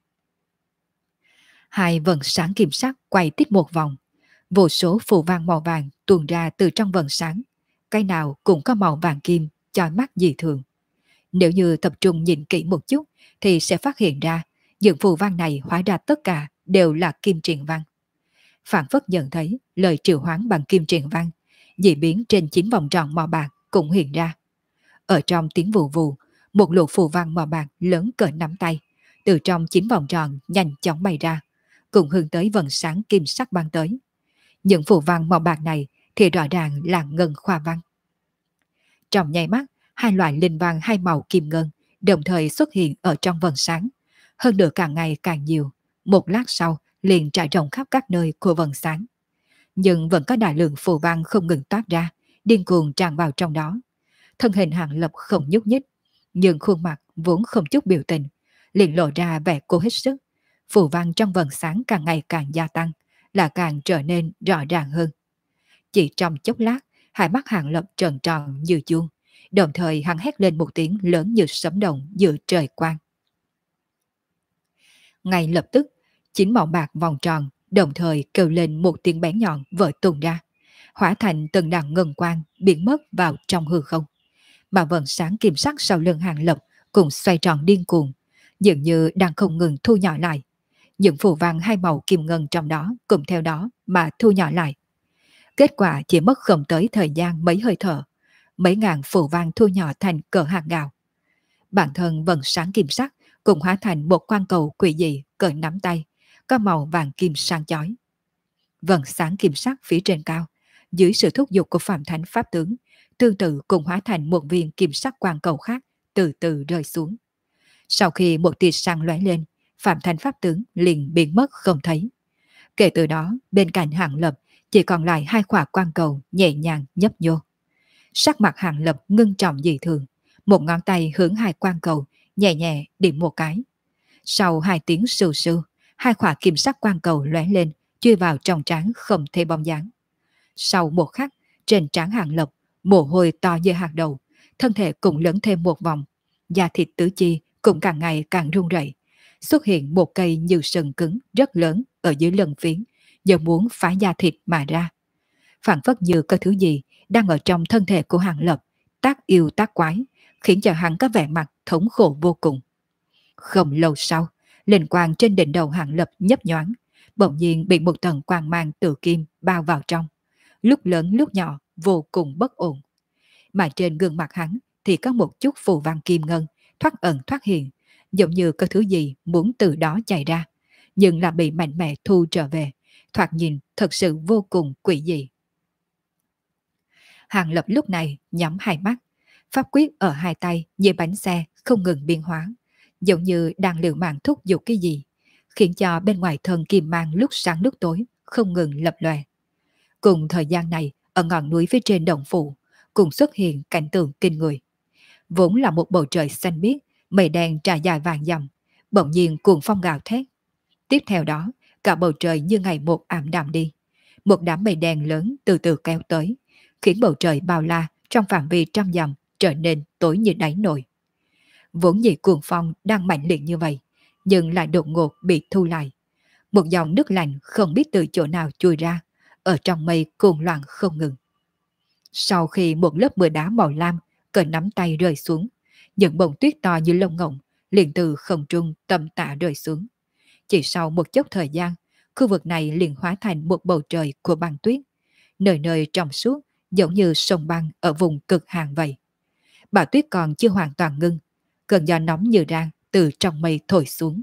Hai vầng sáng kim sắc quay tiếp một vòng, vô số phù văn màu vàng tuôn ra từ trong vầng sáng, cái nào cũng có màu vàng kim, chói mắt dị thường. Nếu như tập trung nhìn kỹ một chút thì sẽ phát hiện ra những phù văn này hóa ra tất cả đều là kim triện văn. Phản phất nhận thấy lời triệu hoán bằng kim triện văn, dị biến trên 9 vòng tròn màu bạc cũng hiện ra. Ở trong tiếng vù vù, một lục phù văn màu bạc lớn cỡ nắm tay từ trong 9 vòng tròn nhanh chóng bay ra, cùng hướng tới vầng sáng kim sắc ban tới. Những phù văn màu bạc này thì rõ ràng là ngân khoa văn. Trong nháy mắt, hai loại linh văn hai màu kim ngân đồng thời xuất hiện ở trong vầng sáng, hơn nữa càng ngày càng nhiều, một lát sau liền trải rộng khắp các nơi của vầng sáng. Nhưng vẫn có đại lượng phù văn không ngừng toát ra, điên cuồng tràn vào trong đó. Thân hình Hàng Lập không nhúc nhích, nhưng khuôn mặt vốn không chút biểu tình, liền lộ ra vẻ cố hết sức. Phù văn trong vầng sáng càng ngày càng gia tăng, là càng trở nên rõ ràng hơn. Chỉ trong chốc lát, hai mắt Hàng Lập tròn tròn như chuông, đồng thời hắn hét lên một tiếng lớn như sấm động giữa trời quang. Ngay lập tức, 9 màu bạc vòng tròn đồng thời kêu lên một tiếng bén nhọn vỡ tung ra, hóa thành từng đàn ngân quang biến mất vào trong hư không. Mà vầng sáng kim sắc sau lưng Hàng Lập cũng xoay tròn điên cuồng, dường như đang không ngừng thu nhỏ lại. Những phù văn hai màu kim ngân trong đó cũng theo đó mà thu nhỏ lại. Kết quả chỉ mất không tới thời gian mấy hơi thở, mấy ngàn phù văn thu nhỏ thành cỡ hạt gạo. Bản thân vầng sáng kim sắc cùng hóa thành một quan cầu quỷ dị cỡ nắm tay, có màu vàng kim sáng chói. Vầng sáng kim sắc phía trên cao, dưới sự thúc giục của Phạm Thánh Pháp tướng, tương tự cùng hóa thành một viên kim sắc quan cầu khác từ từ rơi xuống. Sau khi một tia sáng lóe lên, Phạm Thánh Pháp tướng liền biến mất không thấy. Kể từ đó, bên cạnh Hàng Lập chỉ còn lại hai quả quan cầu nhẹ nhàng nhấp nhô. Sắc mặt Hàng Lập ngưng trọng dị thường, một ngón tay hướng hai quan cầu nhẹ nhẹ điểm một cái. Sau hai tiếng sù sù, hai quả kim sắc quan cầu lóe lên, chui vào trong trán không thấy bóng dáng. Sau một khắc, trên trán Hàng Lập, mồ hôi to như hạt đậu, thân thể cũng lớn thêm một vòng, da thịt tứ chi cũng càng ngày càng run rẩy. Xuất hiện một cây như sừng cứng rất lớn ở dưới lưng phiến, giờ muốn phá da thịt mà ra. Phản phất như có thứ gì đang ở trong thân thể của Hàng Lập, tác yêu tác quái, khiến cho hắn có vẻ mặt thống khổ vô cùng. Không lâu sau, linh quang trên đỉnh đầu Hàng Lập nhấp nhoáng, bỗng nhiên bị một tầng quang mang tự kim bao vào trong, lúc lớn lúc nhỏ, vô cùng bất ổn. Mà trên gương mặt hắn thì có một chút phù văn kim ngân, thoát ẩn thoát hiện, giống như có thứ gì muốn từ đó chạy ra, nhưng là bị mạnh mẽ thu trở về, thoạt nhìn thật sự vô cùng quỷ dị. Hàng Lập lúc này nhắm hai mắt, pháp quyết ở hai tay như bánh xe không ngừng biến hóa, giống như đang liều mạng thúc giục cái gì, khiến cho bên ngoài thân kim mang lúc sáng lúc tối không ngừng lập lòe. Cùng thời gian này, ở ngọn núi phía trên đồng phụ, cùng xuất hiện cảnh tượng kinh người. Vốn là một bầu trời xanh biếc, mây đen trải dài vàng dặm, bỗng nhiên cuồng phong gào thét. Tiếp theo đó, cả bầu trời như ngày một ảm đạm đi. Một đám mây đen lớn từ từ kéo tới, khiến bầu trời bao la trong phạm vi trăm dặm trở nên tối như đáy nồi. Vốn dĩ cuồng phong đang mạnh liệt như vậy, nhưng lại đột ngột bị thu lại. Một dòng nước lạnh không biết từ chỗ nào chui ra, ở trong mây cuồng loạn không ngừng. Sau khi một lớp mưa đá màu lam cỡ nắm tay rơi xuống, những bông tuyết to như lông ngỗng liền từ không trung tầm tạ rơi xuống. Chỉ sau một chút thời gian, khu vực này liền hóa thành một bầu trời của băng tuyết, nơi nơi trong suốt giống như sông băng ở vùng cực hàng vậy. Bão tuyết còn chưa hoàn toàn ngưng, cơn gió nóng như rang từ trong mây thổi xuống.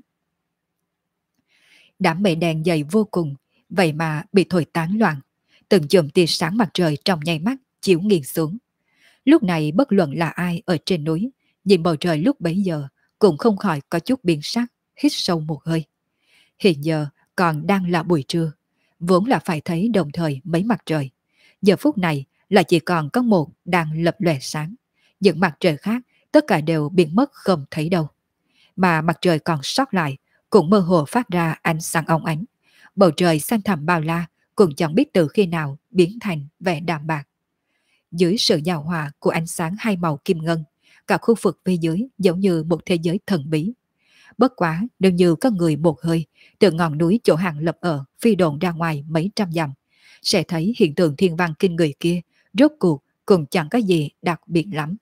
Đám mây đen dày vô cùng, vậy mà bị thổi tán loạn, từng chùm tia sáng mặt trời trong nháy mắt chiếu nghiêng xuống. Lúc này bất luận là ai ở trên núi, nhìn bầu trời lúc bấy giờ cũng không khỏi có chút biến sắc, hít sâu một hơi. Hiện giờ còn đang là buổi trưa, vốn là phải thấy đồng thời mấy mặt trời. Giờ phút này là chỉ còn có một đang lập lòe sáng. Những mặt trời khác tất cả đều biến mất không thấy đâu. Mà mặt trời còn sót lại cũng mơ hồ phát ra ánh sáng óng ánh. Bầu trời xanh thẳm bao la cũng chẳng biết từ khi nào biến thành vẻ đạm bạc. Dưới sự giao hòa của ánh sáng hai màu kim ngân, cả khu vực phía dưới giống như một thế giới thần bí. Bất quá nếu như có người một hơi từ ngọn núi chỗ Hàng Lập ở phi đồn ra ngoài mấy trăm dặm, sẽ thấy hiện tượng thiên văn kinh người kia rốt cuộc cũng chẳng có gì đặc biệt lắm.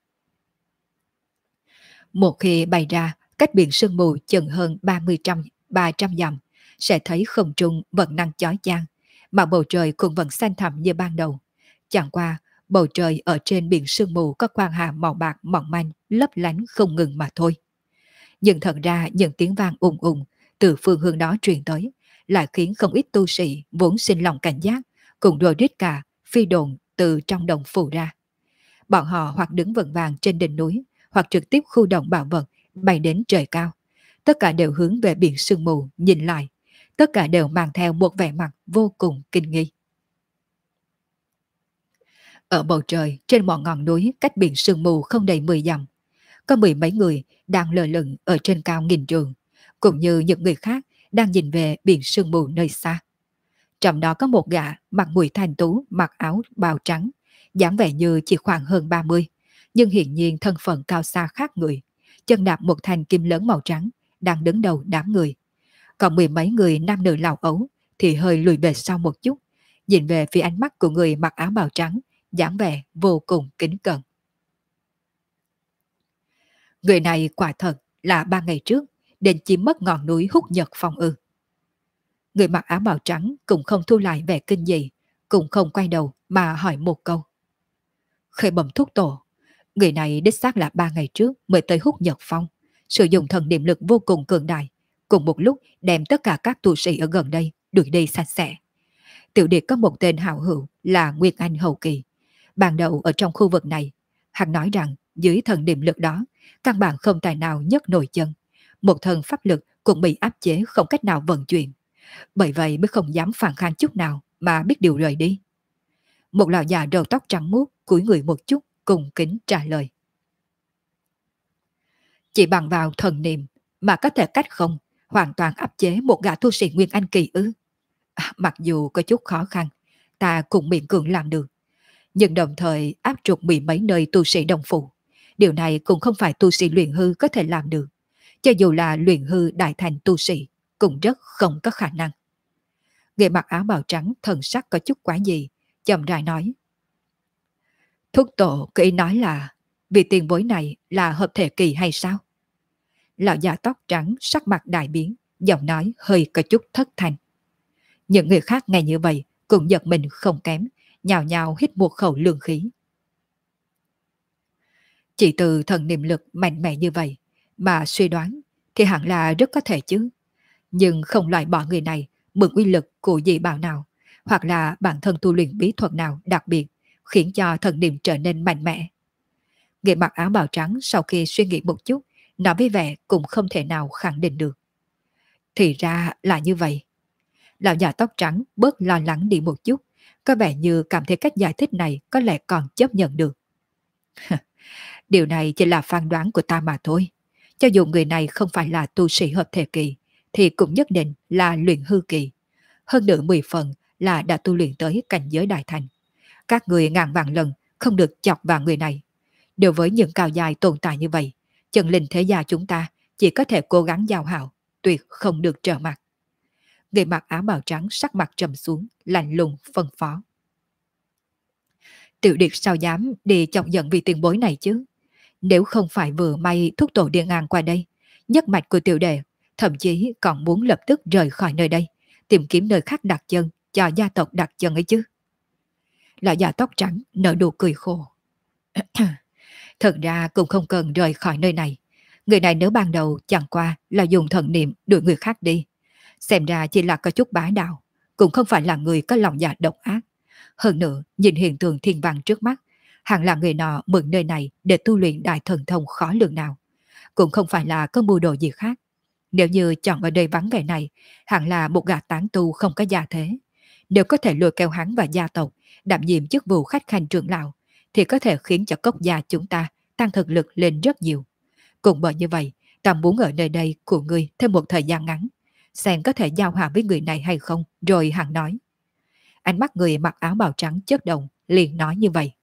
Một khi bay ra cách biển sương mù chừng hơn 300 dặm, sẽ thấy không trung vẫn năng chói chang, mà bầu trời cũng vẫn xanh thẳm như ban đầu. Chẳng qua, bầu trời ở trên biển sương mù có quang hà màu bạc mỏng manh, lấp lánh không ngừng mà thôi. Nhưng thật ra những tiếng vang ùng ùng từ phương hướng đó truyền tới, lại khiến không ít tu sĩ vốn sinh lòng cảnh giác, cùng đôi rít cả phi đồn từ trong đồng phủ ra. Bọn họ hoặc đứng vững vàng trên đỉnh núi, hoặc trực tiếp khu động bảo vật bay đến trời cao. Tất cả đều hướng về biển sương mù nhìn lại, tất cả đều mang theo một vẻ mặt vô cùng kinh nghi. Ở bầu trời trên một ngọn núi cách biển sương mù không đầy 10 dặm, có mười mấy người đang lơ lửng ở trên cao nghìn trượng, cũng như những người khác đang nhìn về biển sương mù nơi xa. Trong đó có một gã mặt mũi thanh tú, mặc áo bào trắng, dáng vẻ như chỉ khoảng hơn 30, nhưng hiển nhiên thân phận cao xa khác người, chân đạp một thanh kim lớn màu trắng, đang đứng đầu đám người. Còn mười mấy người nam nữ lão ấu thì hơi lùi về sau một chút, nhìn về phía ánh mắt của người mặc áo bào trắng, dáng vẻ vô cùng kính cẩn. Người này quả thật là 3 ngày trước đến chiếm mất ngọn núi Húc Nhật Phong ư. Người mặc áo bào trắng cũng không thu lại vẻ kinh dị, cũng không quay đầu mà hỏi một câu. Khởi bẩm thúc tổ, Người này đích xác là 3 ngày trước mới tới hút Nhật Phong, sử dụng thần niệm lực vô cùng cường đại, cùng một lúc đem tất cả các tu sĩ ở gần đây đuổi đi sạch sẽ. Tiểu Điệt có một tên hảo hữu là Nguyên Anh hậu kỳ. Ban đầu ở trong khu vực này, hắn nói rằng dưới thần niệm lực đó, căn bản không tài nào nhấc nổi chân. Một thần pháp lực cũng bị áp chế không cách nào vận chuyển. Bởi vậy mới không dám phản kháng chút nào mà biết điều rời đi. Một lão già đầu tóc trắng muốt cúi người một chút, cùng kính trả lời. Chỉ bằng vào thần niệm mà có thể cách không hoàn toàn áp chế một gã tu sĩ Nguyên Anh kỳ ư? Mặc dù có chút khó khăn, ta cũng miễn cưỡng làm được. Nhưng đồng thời áp trục mười mấy nơi tu sĩ đồng phụ. Điều này cũng không phải tu sĩ luyện hư có thể làm được. Cho dù là luyện hư đại thành tu sĩ, cũng rất không có khả năng. Người mặc áo bào trắng thần sắc có chút quá gì, chậm rãi nói. Thúc tổ cứ ý nói là vì tiền bối này là hợp thể kỳ hay sao? Lão già tóc trắng sắc mặt đại biến, giọng nói hơi có chút thất thanh. Những người khác nghe như vậy cũng giật mình không kém, nhào nhào hít một khẩu lương khí. Chỉ từ thần niệm lực mạnh mẽ như vậy mà suy đoán thì hẳn là rất có thể chứ. Nhưng không loại bỏ người này mượn uy lực của dị bảo nào, hoặc là bản thân tu luyện bí thuật nào đặc biệt khiến cho thần niệm trở nên mạnh mẽ. Người mặc áo bào trắng sau khi suy nghĩ một chút, nói với vẻ cũng không thể nào khẳng định được. Thì ra là như vậy. Lão già tóc trắng bớt lo lắng đi một chút, có vẻ như cảm thấy cách giải thích này có lẽ còn chấp nhận được. Điều này chỉ là phán đoán của ta mà thôi. Cho dù người này không phải là tu sĩ hợp thể kỳ, thì cũng nhất định là luyện hư kỳ. Hơn nữa 10 phần là đã tu luyện tới cảnh giới đại thành. Các người ngàn vạn lần không được chọc vào người này. Đối với những cao dài tồn tại như vậy, chân linh thế gia chúng ta chỉ có thể cố gắng giao hảo, tuyệt không được trở mặt. Người mặc áo bào trắng sắc mặt trầm xuống, lạnh lùng phân phó. Tiểu Điệt sao dám đi chọc giận vì tiền bối này chứ? Nếu không phải vừa may thúc tổ Điện An qua đây, nhất mạch của tiểu đệ thậm chí còn muốn lập tức rời khỏi nơi đây, tìm kiếm nơi khác đặt chân cho gia tộc đặt chân ấy chứ. Lão già tóc trắng nở nụ cười khổ. Thật ra cũng không cần rời khỏi nơi này. Người này nếu ban đầu chẳng qua là dùng thần niệm đuổi người khác đi, xem ra chỉ là có chút bá đạo, cũng không phải là người có lòng dạ độc ác. Hơn nữa, nhìn hiện tượng thiên văn trước mắt, hẳn là người nọ mượn nơi này để tu luyện đại thần thông khó lường nào. Cũng không phải là có mưu đồ gì khác. Nếu như chọn ở đây vắng vẻ này, hẳn là một gã tán tu không có gia thế. Nếu có thể lôi kéo hắn và gia tộc, đảm nhiệm chức vụ khách khanh trưởng lão, thì có thể khiến cho cốc gia chúng ta tăng thực lực lên rất nhiều. Cũng bởi như vậy, ta muốn ở nơi đây của ngươi thêm một thời gian ngắn, xem có thể giao hòa với người này hay không, rồi hắn nói. Ánh mắt người mặc áo bào trắng chớp động, liền nói như vậy.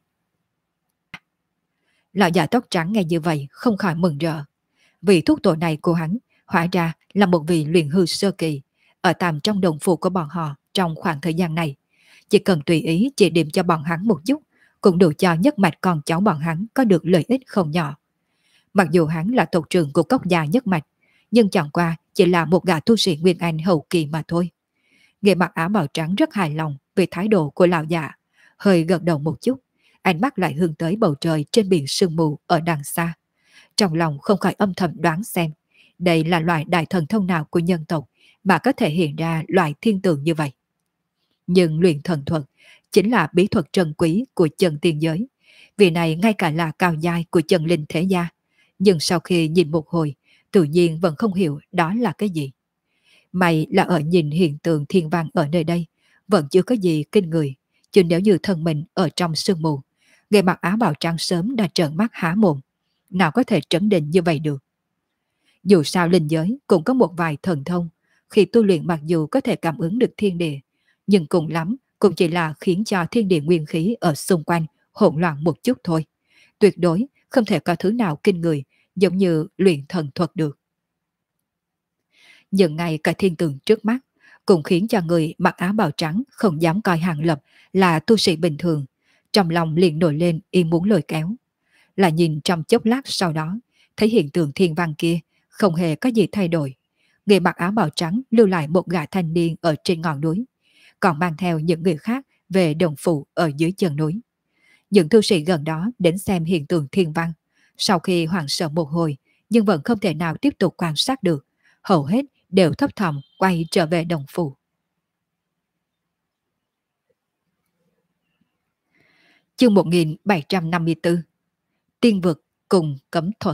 Lão già tóc trắng nghe như vậy không khỏi mừng rỡ. Vị thuốc tổ này của hắn hóa ra là một vị luyện hư sơ kỳ, ở tạm trong đồng phụ của bọn họ trong khoảng thời gian này. Chỉ cần tùy ý chỉ điểm cho bọn hắn một chút, cũng đủ cho nhất mạch con cháu bọn hắn có được lợi ích không nhỏ. Mặc dù hắn là tộc trưởng của cốc gia nhất mạch, nhưng chẳng qua chỉ là một gã tu sĩ Nguyên Anh hậu kỳ mà thôi. Người mặc áo bào trắng rất hài lòng về thái độ của lão già, hơi gật đầu một chút, ánh mắt lại hướng tới bầu trời trên biển sương mù ở đằng xa. Trong lòng không khỏi âm thầm đoán xem, đây là loại đại thần thông nào của nhân tộc mà có thể hiện ra loại thiên tượng như vậy. Nhưng luyện thần thuật chính là bí thuật trân quý của chân tiên giới, vì này ngay cả là cao giai của chân linh thế gia. Nhưng sau khi nhìn một hồi, tự nhiên vẫn không hiểu đó là cái gì. May là ở nhìn hiện tượng thiên văn ở nơi đây, vẫn chưa có gì kinh người, chứ nếu như thân mình ở trong sương mù, người mặc áo bào trắng sớm đã trợn mắt há mồm, nào có thể trấn định như vậy được. Dù sao linh giới cũng có một vài thần thông, khi tu luyện mặc dù có thể cảm ứng được thiên địa, nhưng cùng lắm cũng chỉ là khiến cho thiên địa nguyên khí ở xung quanh hỗn loạn một chút thôi. Tuyệt đối không thể có thứ nào kinh người giống như luyện thần thuật được. Nhưng ngay cả thiên tượng trước mắt cũng khiến cho người mặc áo bào trắng không dám coi Hàng Lập là tu sĩ bình thường, trong lòng liền nổi lên ý muốn lôi kéo. Là nhìn trong chốc lát sau đó, thấy hiện tượng thiên văn kia không hề có gì thay đổi. Người mặc áo bào trắng lưu lại một gã thanh niên ở trên ngọn núi, còn mang theo những người khác về đồng phụ ở dưới chân núi. Những tu sĩ gần đó đến xem hiện tượng thiên văn. Sau khi hoảng sợ một hồi, nhưng vẫn không thể nào tiếp tục quan sát được, hầu hết đều thấp thỏm quay trở về đồng phủ. Chương 1754. Tiên vực cùng cấm thuật.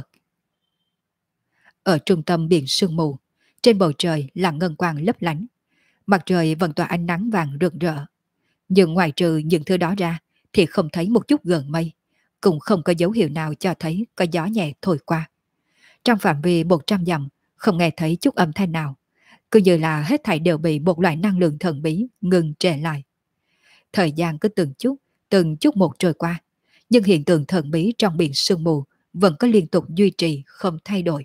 Ở trung tâm biển sương mù, trên bầu trời là ngân quang lấp lánh. Mặt trời vẫn tỏa ánh nắng vàng rực rỡ. Nhưng ngoài trừ những thứ đó ra thì không thấy một chút gần mây, cũng không có dấu hiệu nào cho thấy có gió nhẹ thổi qua. Trong phạm vi 100 dặm không nghe thấy chút âm thanh nào, cứ như là hết thảy đều bị một loại năng lượng thần bí ngừng trệ lại. Thời gian cứ từng chút một trôi qua, nhưng hiện tượng thần bí trong biển sương mù vẫn có liên tục duy trì không thay đổi.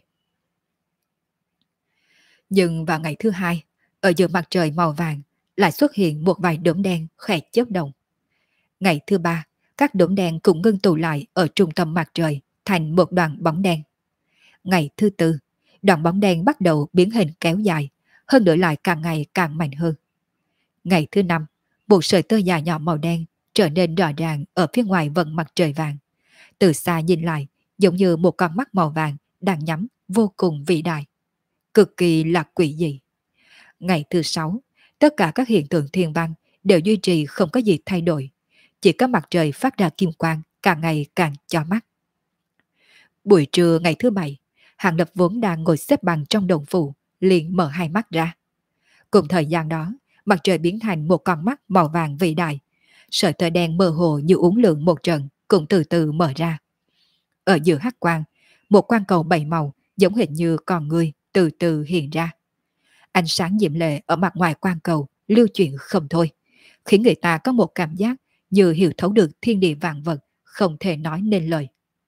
Nhưng vào ngày thứ hai, ở giữa mặt trời màu vàng lại xuất hiện một vài đốm đen khẽ chớp động. Ngày thứ ba, các đốm đen cũng ngưng tụ lại ở trung tâm mặt trời thành một đoàn bóng đen. Ngày thứ tư, đoàn bóng đen bắt đầu biến hình kéo dài, hơn nữa lại càng ngày càng mạnh hơn. Ngày thứ năm, một sợi tơ dài nhỏ màu đen trở nên rõ ràng ở phía ngoài vầng mặt trời vàng. Từ xa nhìn lại, giống như một con mắt màu vàng đang nhắm, vô cùng vĩ đại, cực kỳ là quỷ dị. Ngày thứ sáu, tất cả các hiện tượng thiên văn đều duy trì không có gì thay đổi, chỉ có mặt trời phát ra kim quang càng ngày càng chói mắt. Buổi trưa ngày thứ bảy, Hàng Lập vốn đang ngồi xếp bằng trong đồng phủ, liền mở hai mắt ra. Cùng thời gian đó, mặt trời biến thành một con mắt màu vàng vĩ đại. Sợi tơ đen mơ hồ như uốn lượn một trận cũng từ từ mở ra. Ở giữa hắc quang, một quang cầu bảy màu giống hệt như con người từ từ hiện ra. Ánh sáng diệm lệ ở mặt ngoài quang cầu lưu chuyển không thôi, khiến người ta có một cảm giác như hiểu thấu được thiên địa vạn vật, không thể nói nên lời.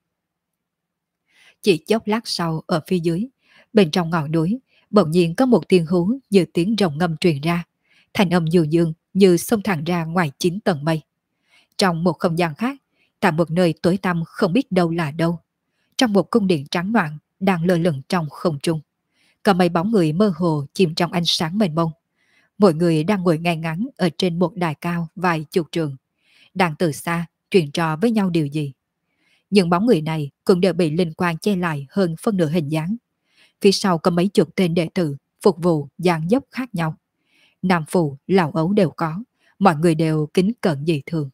Chỉ chốc lát sau ở phía dưới, bên trong ngọn núi, bỗng nhiên có một tiếng hú như tiếng rồng ngâm truyền ra. Thành âm dường dương như xông thẳng ra ngoài 9 tầng mây. Trong một không gian khác, tại một nơi tối tăm không biết đâu là đâu, trong một cung điện trắng noãn đang lơ lửng trong không trung, có mấy bóng người mơ hồ chìm trong ánh sáng mênh mông. Mỗi người đang ngồi ngay ngắn ở trên một đài cao vài chục trường, đang từ xa truyền trò với nhau điều gì. Những bóng người này cũng đều bị linh quang che lại hơn phân nửa hình dáng. Phía sau có mấy chục tên đệ tử phục vụ dáng dấp khác nhau. Nam phụ, lão ấu đều có, mọi người đều kính cẩn dị thường.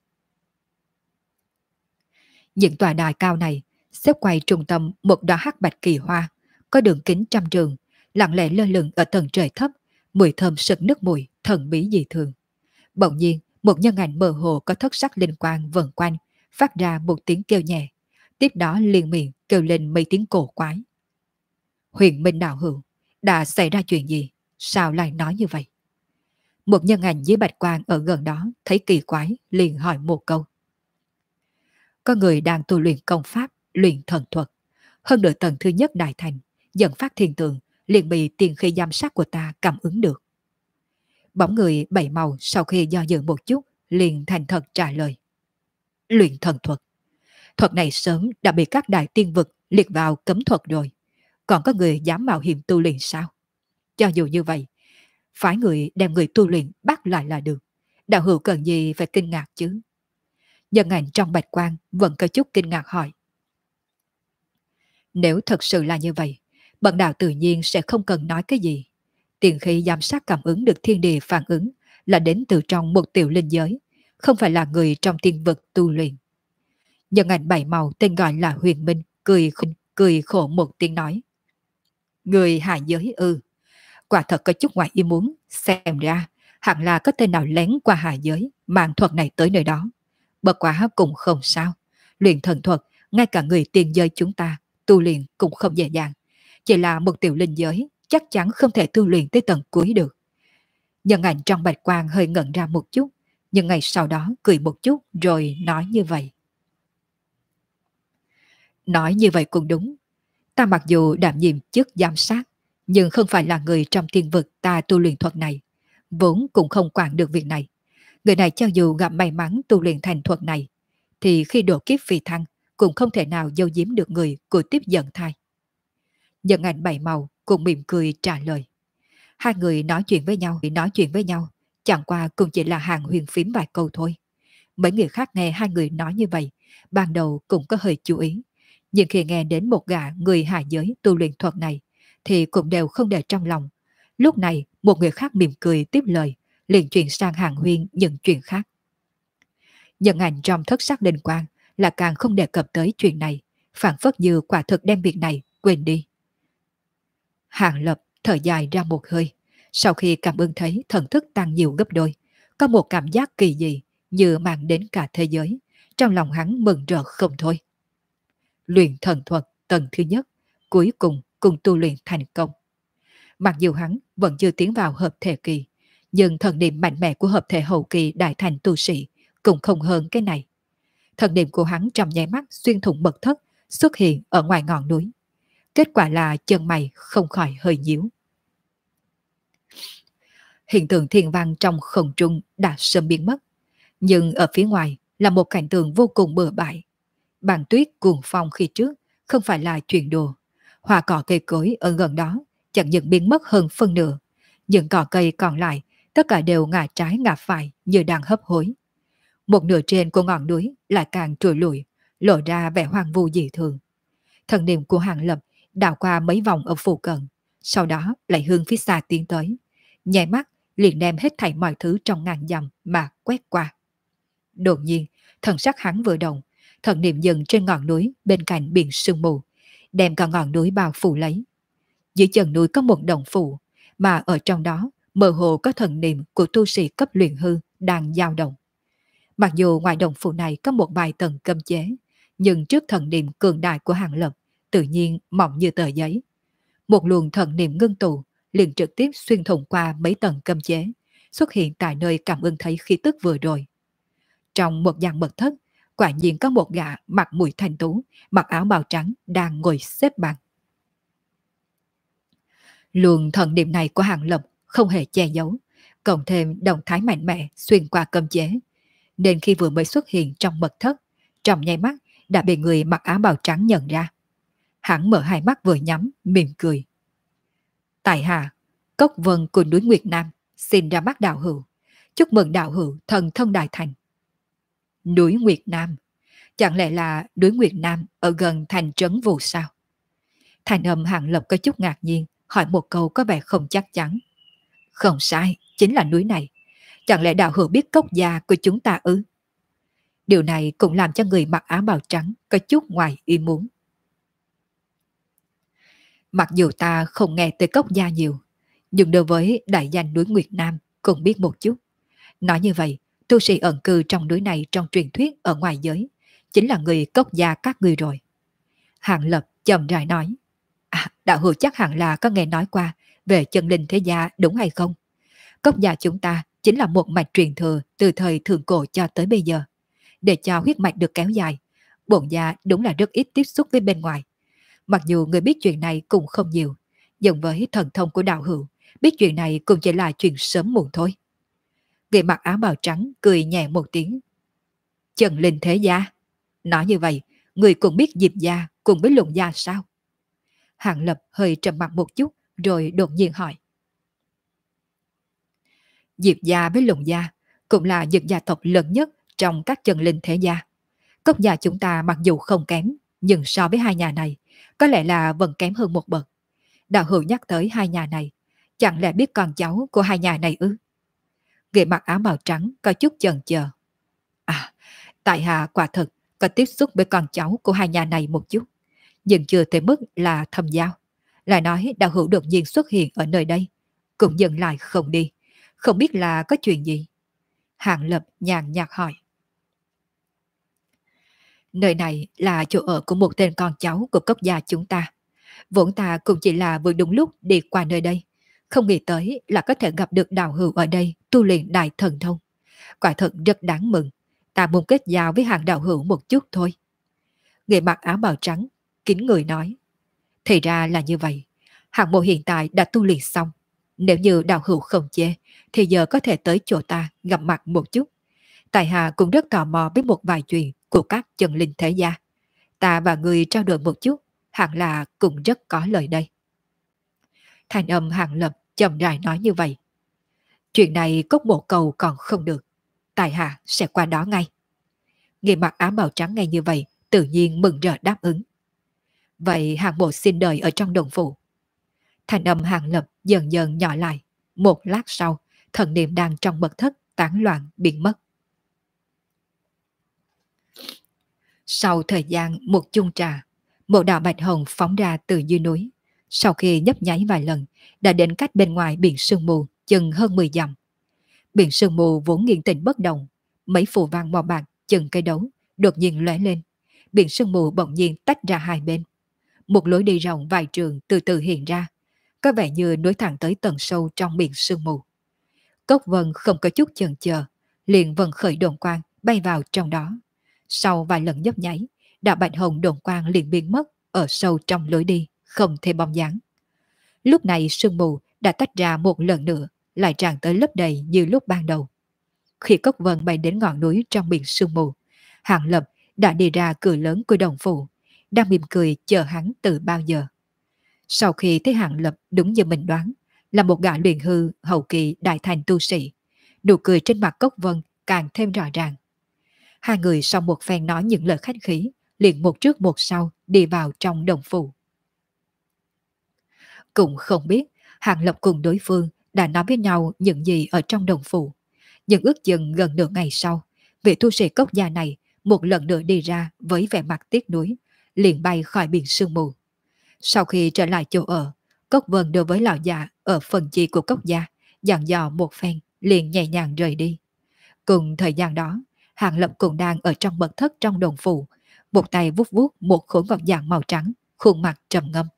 Những tòa đài cao này xếp quay trung tâm một đóa hắc bạch kỳ hoa, có đường kính trăm trường, lặng lẽ lơ lửng ở tầng trời thấp, mùi thơm sực nước mùi thần bí dị thường. Bỗng nhiên, một nhân ảnh mơ hồ có thất sắc linh quang vần quanh, phát ra một tiếng kêu nhẹ, tiếp đó liền miệng kêu lên mấy tiếng cổ quái. Huyền Minh đạo hữu, đã xảy ra chuyện gì? Sao lại nói như vậy? Một nhân ảnh dưới bạch quang ở gần đó thấy kỳ quái, liền hỏi một câu. Có người đang tu luyện công pháp, luyện thần thuật. Hơn nửa tầng thứ nhất đại thành, dẫn phát thiên tượng, liền bị tiền khí giám sát của ta cảm ứng được. Bóng người bảy màu sau khi do dự một chút, liền thành thật trả lời. Luyện thần thuật. Thuật này sớm đã bị các đại tiên vực liệt vào cấm thuật rồi. Còn có người dám mạo hiểm tu luyện sao? Cho dù như vậy, phải người đem người tu luyện bắt lại là được. Đạo hữu cần gì phải kinh ngạc chứ? Nhân ảnh trong bạch quang vẫn có chút kinh ngạc hỏi. Nếu thật sự là như vậy, bậc đạo tự nhiên sẽ không cần nói cái gì. Tiền khí giám sát cảm ứng được thiên địa phản ứng là đến từ trong một tiểu linh giới, không phải là người trong tiên vực tu luyện. Nhân ảnh bảy màu tên gọi là Huyền Minh cười khổ một tiếng nói. Người hạ giới ư? Quả thật có chút ngoài ý muốn, xem ra hẳn là có tên nào lén qua hạ giới mang thuật này tới nơi đó. Bất quả cũng không sao, luyện thần thuật ngay cả người tiền giới chúng ta tu luyện cũng không dễ dàng, chỉ là một tiểu linh giới chắc chắn không thể tu luyện tới tầng cuối được. Nhân ảnh trong bạch quang hơi ngẩn ra một chút, nhưng ngày sau đó cười một chút rồi nói như vậy. Nói như vậy cũng đúng. Ta mặc dù đảm nhiệm chức giám sát, nhưng không phải là người trong tiên vực ta tu luyện thuật này, vốn cũng không quản được việc này. Người này cho dù gặp may mắn tu luyện thành thuật này, thì khi độ kiếp phi thăng cũng không thể nào giấu giếm được người của tiếp dẫn thai. Nhân ảnh bảy màu cùng mỉm cười trả lời. Hai người nói chuyện với nhau, chẳng qua cũng chỉ là hàng huyền phím vài câu thôi. Mấy người khác nghe hai người nói như vậy ban đầu cũng có hơi chú ý, nhưng khi nghe đến một gã người hạ giới tu luyện thuật này, thì cũng đều không để trong lòng. Lúc này, một người khác mỉm cười tiếp lời, liền chuyển sang Hàng Huyên những chuyện khác. Nhân ảnh trong thất sắc linh quang là càng không đề cập tới chuyện này, phản phất như quả thực đem việc này quên đi. Hàng Lập thở dài ra một hơi, sau khi cảm ứng thấy thần thức tăng nhiều gấp đôi, có một cảm giác kỳ dị như mang đến cả thế giới, trong lòng hắn mừng rỡ không thôi. Luyện thần thuật tầng thứ nhất, cuối cùng cùng tu luyện thành công. Mặc dù hắn vẫn chưa tiến vào hợp thể kỳ, nhưng thần niệm mạnh mẽ của hợp thể hậu kỳ đại thành tu sĩ cũng không hơn cái này. Thần niệm của hắn trong nháy mắt xuyên thủng mật thất, xuất hiện ở ngoài ngọn núi. Kết quả là chân mày không khỏi hơi nhíu. Hiện tượng thiên văn trong không trung đã sớm biến mất, nhưng ở phía ngoài là một cảnh tượng vô cùng bừa bãi. Băng tuyết cuồng phong khi trước không phải là chuyện đùa. Hoa cỏ cây cối ở gần đó chẳng những biến mất hơn phân nửa, những cỏ cây còn lại tất cả đều ngả trái ngả phải như đang hấp hối. Một nửa trên của ngọn núi lại càng trồi lùi, lộ ra vẻ hoang vu dị thường. Thần niệm của Hàng Lập đảo qua mấy vòng ở phụ cận, sau đó lại hướng phía xa tiến tới, nháy mắt liền đem hết thảy mọi thứ trong ngàn dặm mà quét qua. Đột nhiên, thần sắc hắn vừa động, thần niệm dừng trên ngọn núi bên cạnh biển sương mù, đem cả ngọn núi bao phủ lấy. Dưới chân núi có một động phủ, mà ở trong đó mơ hồ có thần niệm của tu sĩ cấp luyện hư đang dao động. Mặc dù ngoài động phủ này có một vài tầng cấm chế, nhưng trước thần niệm cường đại của Hàng Lập tự nhiên mỏng như tờ giấy. Một luồng thần niệm ngưng tụ liền trực tiếp xuyên thủng qua mấy tầng cấm chế, xuất hiện tại nơi cảm ứng thấy khí tức vừa rồi. Trong một gian mật thất, quả nhiên có một gã mặt mũi thanh tú, mặc áo bào trắng đang ngồi xếp bằng. Luồng thần niệm này của Hàng Lập không hề che giấu, cộng thêm động thái mạnh mẽ xuyên qua cấm chế, nên khi vừa mới xuất hiện trong mật thất, trong nháy mắt đã bị người mặc áo bào trắng nhận ra. Hắn mở hai mắt vừa nhắm, mỉm cười. Tại hạ, Cốc Vân của núi Nguyệt Nam, xin ra mắt đạo hữu. Chúc mừng đạo hữu thần thông đại thành. Núi Nguyệt Nam, chẳng lẽ là núi Nguyệt Nam ở gần thành trấn Vụ sao? Thành âm Hàng Lập có chút ngạc nhiên, hỏi một câu có vẻ không chắc chắn. Không sai, chính là núi này. Chẳng lẽ đạo hữu biết cốc gia của chúng ta ư? Điều này cũng làm cho người mặc áo bào trắng có chút ngoài ý muốn. Mặc dù ta không nghe tới cốc gia nhiều, nhưng đối với đại danh núi Nguyệt Nam cũng biết một chút. Nói như vậy, tu sĩ ẩn cư trong núi này trong truyền thuyết ở ngoài giới, chính là người cốc gia các ngươi rồi. Hàng Lập chậm rãi nói. À, đạo hữu chắc hẳn là có nghe nói qua về chân linh thế gia đúng hay không? Cốc gia chúng ta chính là một mạch truyền thừa từ thời thượng cổ cho tới bây giờ. Để cho huyết mạch được kéo dài, bổn gia đúng là rất ít tiếp xúc với bên ngoài. Mặc dù người biết chuyện này cũng không nhiều, nhưng với thần thông của đạo hữu, biết chuyện này cũng chỉ là chuyện sớm muộn thôi. Người mặc áo bào trắng cười nhẹ một tiếng. Chân linh thế gia. Nói như vậy, người cũng biết Diệp gia cùng với Lục gia sao? Hàng Lập hơi trầm mặt một chút rồi đột nhiên hỏi. Diệp gia với Lục gia cũng là những gia tộc lớn nhất trong các chân linh thế gia. Cốc gia chúng ta mặc dù không kém, nhưng so với hai nhà này, có lẽ là vẫn kém hơn một bậc. Đạo hữu nhắc tới hai nhà này, chẳng lẽ biết con cháu của hai nhà này ư? Người mặc áo bào trắng có chút chần chờ. À, tại hạ quả thật có tiếp xúc với con cháu của hai nhà này một chút, nhưng chưa tới mức là thâm giao. Lại nói đạo hữu đột nhiên xuất hiện ở nơi đây, cũng dừng lại không đi, không biết là có chuyện gì. Hàng Lập nhàn nhạt hỏi. Nơi này là chỗ ở của một tên con cháu của cốc gia chúng ta. Vốn ta cũng chỉ là vừa đúng lúc đi qua nơi đây, không nghĩ tới là có thể gặp được đạo hữu ở đây tu luyện đại thần thông. Quả thật rất đáng mừng, ta muốn kết giao với hàng đạo hữu một chút thôi. Người mặc áo bào trắng, kính người nói. Thì ra là như vậy, hạng mộ hiện tại đã tu luyện xong. Nếu như đạo hữu không chê, thì giờ có thể tới chỗ ta gặp mặt một chút. Tại hạ cũng rất tò mò với một vài chuyện của các chân linh thế gia. Ta và người trao đổi một chút, hẳn là cũng rất có lời đây. Thành âm Hàng Lập chậm rãi nói như vậy. Chuyện này cốc một cầu còn không được, tại hạ sẽ qua đó ngay. Người mặc áo bào trắng ngay như vậy, tự nhiên mừng rỡ đáp ứng. Vậy Hàng Bộ xin đợi ở trong đồng phủ. Thành âm Hàng Lập dần dần nhỏ lại. Một lát sau, thần niệm đang trong mật thất tán loạn biến mất. Sau thời gian một chung trà, một đạo bạch hồng phóng ra từ dưới núi. Sau khi nhấp nháy vài lần, đã đến cách bên ngoài biển sương mù chừng hơn 10 dặm. Biển sương mù vốn nghiêng tình bất động, mấy phù văn màu bạc chừng cây đấu đột nhiên lóe lên. Biển sương mù bỗng nhiên tách ra hai bên. Một lối đi rộng vài trường từ từ hiện ra, có vẻ như nối thẳng tới tầng sâu trong biển sương mù. Cốc Vân không có chút chần chờ, liền vần khởi đồn quang bay vào trong đó. Sau vài lần nhấp nháy, đạo bạch hồng đồn quang liền biến mất ở sâu trong lối đi, không thêm bóng dáng. Lúc này sương mù đã tách ra một lần nữa, lại tràn tới lấp đầy như lúc ban đầu. Khi Cốc Vân bay đến ngọn núi trong biển sương mù, Hàng Lập đã đi ra cửa lớn của đồng phủ, đang mỉm cười chờ hắn từ bao giờ. Sau khi thấy Hàng Lập đúng như mình đoán, là một gã luyện hư hậu kỳ đại thành tu sĩ, nụ cười trên mặt Cốc Vân càng thêm rõ ràng. Hai người sau một phen nói những lời khách khí, liền một trước một sau đi vào trong đồng phủ. Cũng không biết Hàng Lập cùng đối phương đã nói với nhau những gì ở trong đồng phủ. Nhưng ước chừng gần nửa ngày sau, vị tu sĩ Cốc gia này một lần nữa đi ra với vẻ mặt tiếc nuối, liền bay khỏi biển sương mù. Sau khi trở lại chỗ ở, Cốc Vân đối với lão già ở phần chi của Cốc gia dặn dò một phen, liền nhẹ nhàng rời đi. Cùng thời gian đó, Hàng Lập cũng đang ở trong mật thất trong đồng phủ, một tay vuốt vuốt một khối ngọc dạng màu trắng, khuôn mặt trầm ngâm.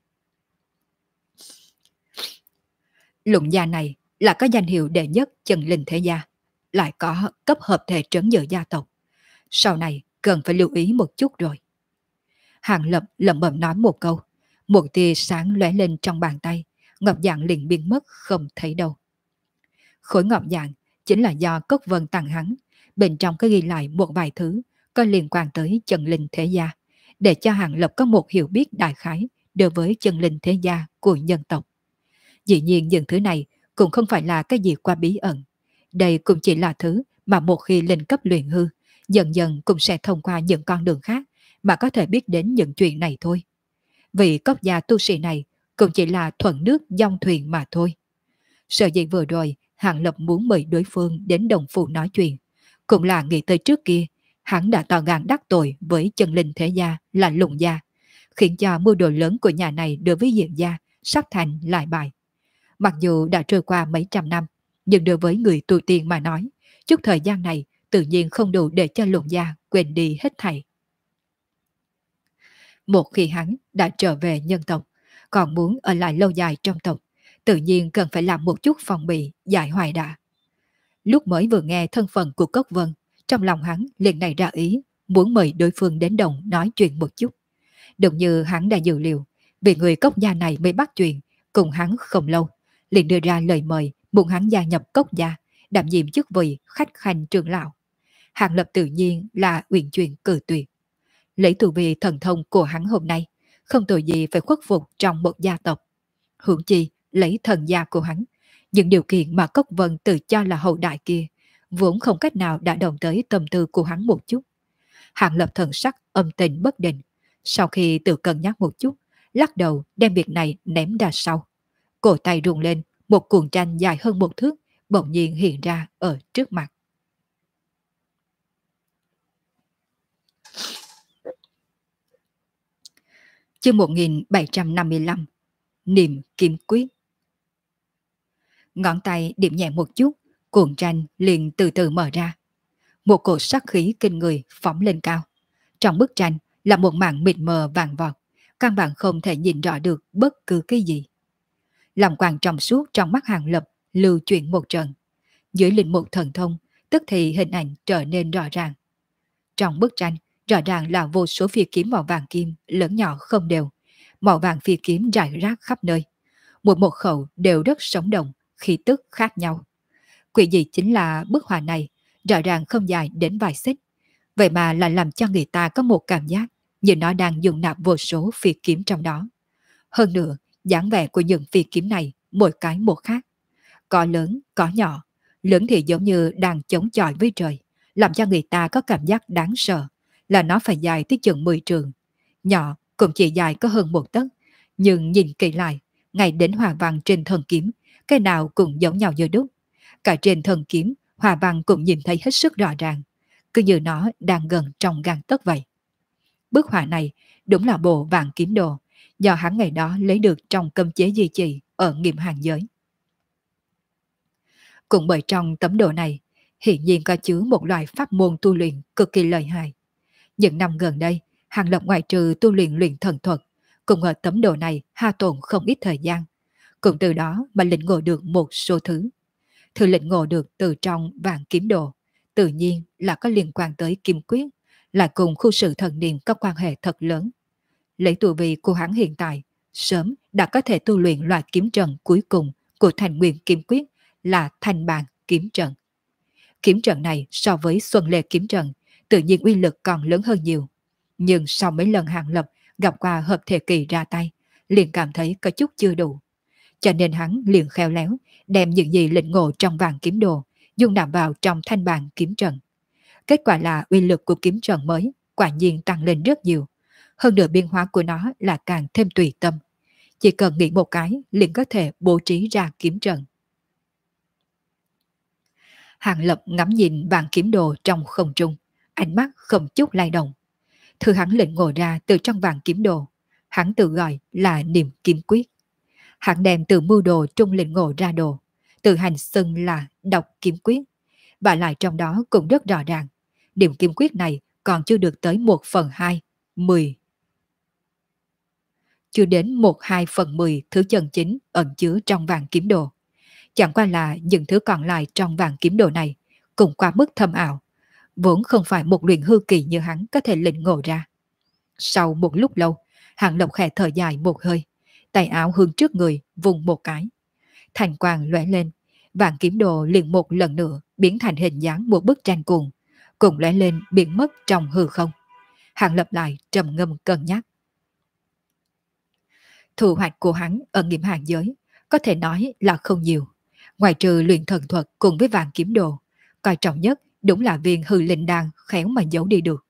Lũng gia này là có danh hiệu đệ nhất chân linh thế gia, lại có cấp hợp thể trấn giữ gia tộc. Sau này cần phải lưu ý một chút rồi. Hàng Lập lẩm bẩm nói một câu, một tia sáng lóe lên trong bàn tay, ngọc dạng liền biến mất không thấy đâu. Khối ngọc dạng chính là do Cốc Vân tặng hắn, bên trong có ghi lại một vài thứ có liên quan tới chân linh thế gia, để cho Hàng Lập có một hiểu biết đại khái đối với chân linh thế gia của nhân tộc. Dĩ nhiên những thứ này cũng không phải là cái gì qua bí ẩn. Đây cũng chỉ là thứ mà một khi lên cấp luyện hư, dần dần cũng sẽ thông qua những con đường khác mà có thể biết đến những chuyện này thôi. Vì Cốc gia tu sĩ này cũng chỉ là thuận nước dòng thuyền mà thôi. Sở dĩ vừa rồi Hàng Lập muốn mời đối phương đến đồng phủ nói chuyện, cũng là nghĩ tới trước kia hắn đã tỏ gan đắc tội với chân linh thế gia là Lũng gia, khiến cho mưu đồ lớn của nhà này đối với Diệm gia sắp thành lại bại. Mặc dù đã trôi qua mấy trăm năm, nhưng đối với người tu tiên mà nói, chút thời gian này tự nhiên không đủ để cho Lũng gia quên đi hết thảy. Một khi hắn đã trở về nhân tộc, còn muốn ở lại lâu dài trong tộc, tự nhiên cần phải làm một chút phòng bị, giải hoài đã. Lúc mới vừa nghe thân phận của Cốc Vân, trong lòng hắn liền nảy ra ý, muốn mời đối phương đến đồng nói chuyện một chút. Đúng như hắn đã dự liệu, vì người Cốc gia này mới bắt chuyện, cùng hắn không lâu, liền đưa ra lời mời muốn hắn gia nhập Cốc gia, đảm nhiệm chức vị khách khanh trưởng lão. Hàng Lập tự nhiên là uyển chuyển cự tuyệt. Lấy tu vi thần thông của hắn hôm nay, không tội gì phải khuất phục trong một gia tộc. Hưởng chi lấy thần gia của hắn, những điều kiện mà Cốc Vân tự cho là hậu đại kia, vốn không cách nào đã động tới tâm tư của hắn một chút. Hàng Lập thần sắc âm tình bất định, sau khi tự cân nhắc một chút, lắc đầu đem việc này ném ra sau. Cổ tay rung lên, một cuộn tranh dài hơn một thước bỗng nhiên hiện ra ở trước mặt. Chương 1755 Niệm Kiếm Quyết. Ngón tay điểm nhẹ một chút, cuộn tranh liền từ từ mở ra. Một cỗ sắc khí kinh người phóng lên cao. Trong bức tranh là một mảng mịt mờ vàng vọt, căn bản không thể nhìn rõ được bất cứ cái gì. Lòng quang trong suốt trong mắt Hàng Lập lưu chuyển một trận. Dưới linh mục thần thông, tức thì hình ảnh trở nên rõ ràng. Trong bức tranh, rõ ràng là vô số phi kiếm màu vàng kim lớn nhỏ không đều. Màu vàng phi kiếm rải rác khắp nơi. Mỗi một khẩu đều rất sống động, khí tức khác nhau. Quỷ dị chính là bức họa này, rõ ràng không dài đến vài xích. Vậy mà lại làm cho người ta có một cảm giác như nó đang dùng nạp vô số phi kiếm trong đó. Hơn nữa, dáng vẻ của những phi kiếm này mỗi cái một khác. Có lớn, có nhỏ. Lớn thì giống như đang chống chọi với trời, làm cho người ta có cảm giác đáng sợ là nó phải dài tới chừng 10 trường. Nhỏ cũng chỉ dài có hơn 1 tấc, nhưng nhìn kỹ lại, ngay đến hoa văn trên thân kiếm, cái nào cũng giống nhau như đúc. Cả trên thân kiếm, hoa văn cũng nhìn thấy hết sức rõ ràng, cứ như nó đang gần trong gang tấc vậy. Bức họa này đúng là bộ Vạn Kiếm Đồ, do hắn ngày đó lấy được trong cấm chế di trì ở Nghiêm Hàng Giới. Cũng bởi trong tấm đồ này, hiển nhiên có chứa một loại pháp môn tu luyện cực kỳ lợi hại. Những năm gần đây, Hàng Lập ngoại trừ tu luyện luyện thần thuật, cùng ở tấm đồ này hao tổn không ít thời gian, cũng từ đó mà lĩnh ngộ được một số thứ. Thứ lĩnh ngộ được từ trong Vạn Kiếm Đồ, tự nhiên là có liên quan tới kiếm quyết, lại cùng khu sự thần niệm có quan hệ thật lớn. Lấy tu vi của hắn hiện tại, sớm đã có thể tu luyện loại kiếm trận cuối cùng của Thành Nguyên kiếm quyết là Thanh Bàn kiếm trận. Kiếm trận này so với Xuân Lê kiếm trận, tự nhiên uy lực còn lớn hơn nhiều. Nhưng sau mấy lần Hàng Lập gặp qua hợp thể kỳ ra tay, liền cảm thấy có chút chưa đủ. Cho nên hắn liền khéo léo, đem những gì lĩnh ngộ trong Vạn Kiếm Đồ, dung nạp vào trong Thanh Bàn kiếm trận. Kết quả là uy lực của kiếm trận mới quả nhiên tăng lên rất nhiều. Hơn nữa biến hóa của nó là càng thêm tùy tâm. Chỉ cần nghĩ một cái liền có thể bố trí ra kiếm trận. Hàng Lập ngắm nhìn Vạn Kiếm Đồ trong không trung, ánh mắt không chút lay động. Thứ hắn lĩnh ngộ ra từ trong Vạn Kiếm Đồ, hắn tự gọi là niệm kiếm quyết. Hắn đem từ mưu đồ trung lĩnh ngộ ra đồ, từ hành xưng là đọc kiếm quyết. Và lại trong đó cũng rất rõ ràng, niệm kiếm quyết này còn chưa được tới 1/2, 10. Chưa đến 1/2/10 thứ chân chính ẩn chứa trong Vạn Kiếm Đồ. Chẳng qua là những thứ còn lại trong Vạn Kiếm Đồ này cũng quá mức thâm ảo, vốn không phải một luyện hư kỳ như hắn có thể lĩnh ngộ ra. Sau một lúc lâu, Hàng Lập khẽ thở dài một hơi, tay áo hướng trước người vùng một cái. Thành quang lóe lên, Vạn Kiếm Đồ liền một lần nữa biến thành hình dáng một bức tranh cuồng, cùng lóe lên biến mất trong hư không. Hàng Lập lại trầm ngâm cân nhắc. Thu hoạch của hắn ở Nghiêm Hàng Giới có thể nói là không nhiều. Ngoài trừ luyện thần thuật cùng với Vạn Kiếm Đồ, coi trọng nhất đúng là viên hư linh đan khéo mà giấu đi được.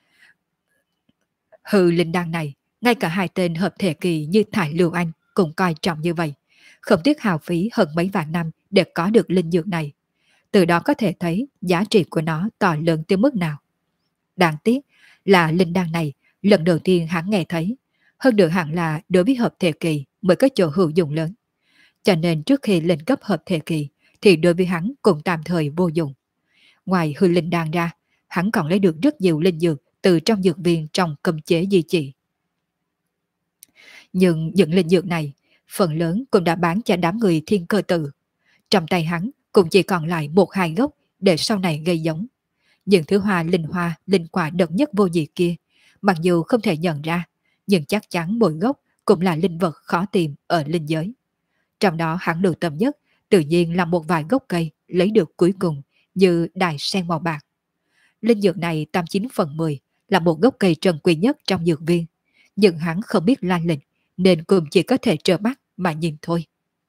Hư linh đan này, ngay cả hai tên hợp thể kỳ như Thải Lưu Anh cũng coi trọng như vậy, không tiếc hào phí hơn mấy vạn năm để có được linh dược này. Từ đó có thể thấy giá trị của nó to lớn tới mức nào. Đáng tiếc là linh đan này lần đầu tiên hắn nghe thấy, hơn nữa hẳn là đối với hợp thể kỳ mới có chỗ hữu dụng lớn. Cho nên trước khi lên cấp hợp thể kỳ thì đối với hắn cũng tạm thời vô dụng. Ngoài hư linh đan ra, hắn còn lấy được rất nhiều linh dược từ trong dược viên trong cấm chế di trị. Nhưng những linh dược này, phần lớn cũng đã bán cho đám người thiên cơ tự. Trong tay hắn cũng chỉ còn lại 1-2 gốc để sau này gây giống. Những thứ hoa, linh quả độc nhất vô nhị kia, mặc dù không thể nhận ra, nhưng chắc chắn mỗi gốc cũng là linh vật khó tìm ở linh giới. Trong đó hắn lưu tâm nhất, tự nhiên là một vài gốc cây lấy được cuối cùng như đài sen màu bạc. Linh dược này 89/10 là một gốc cây trân quý nhất trong dược viên, nhưng hắn không biết lai lịch nên cũng chỉ có thể trơ mắt mà nhìn thôi.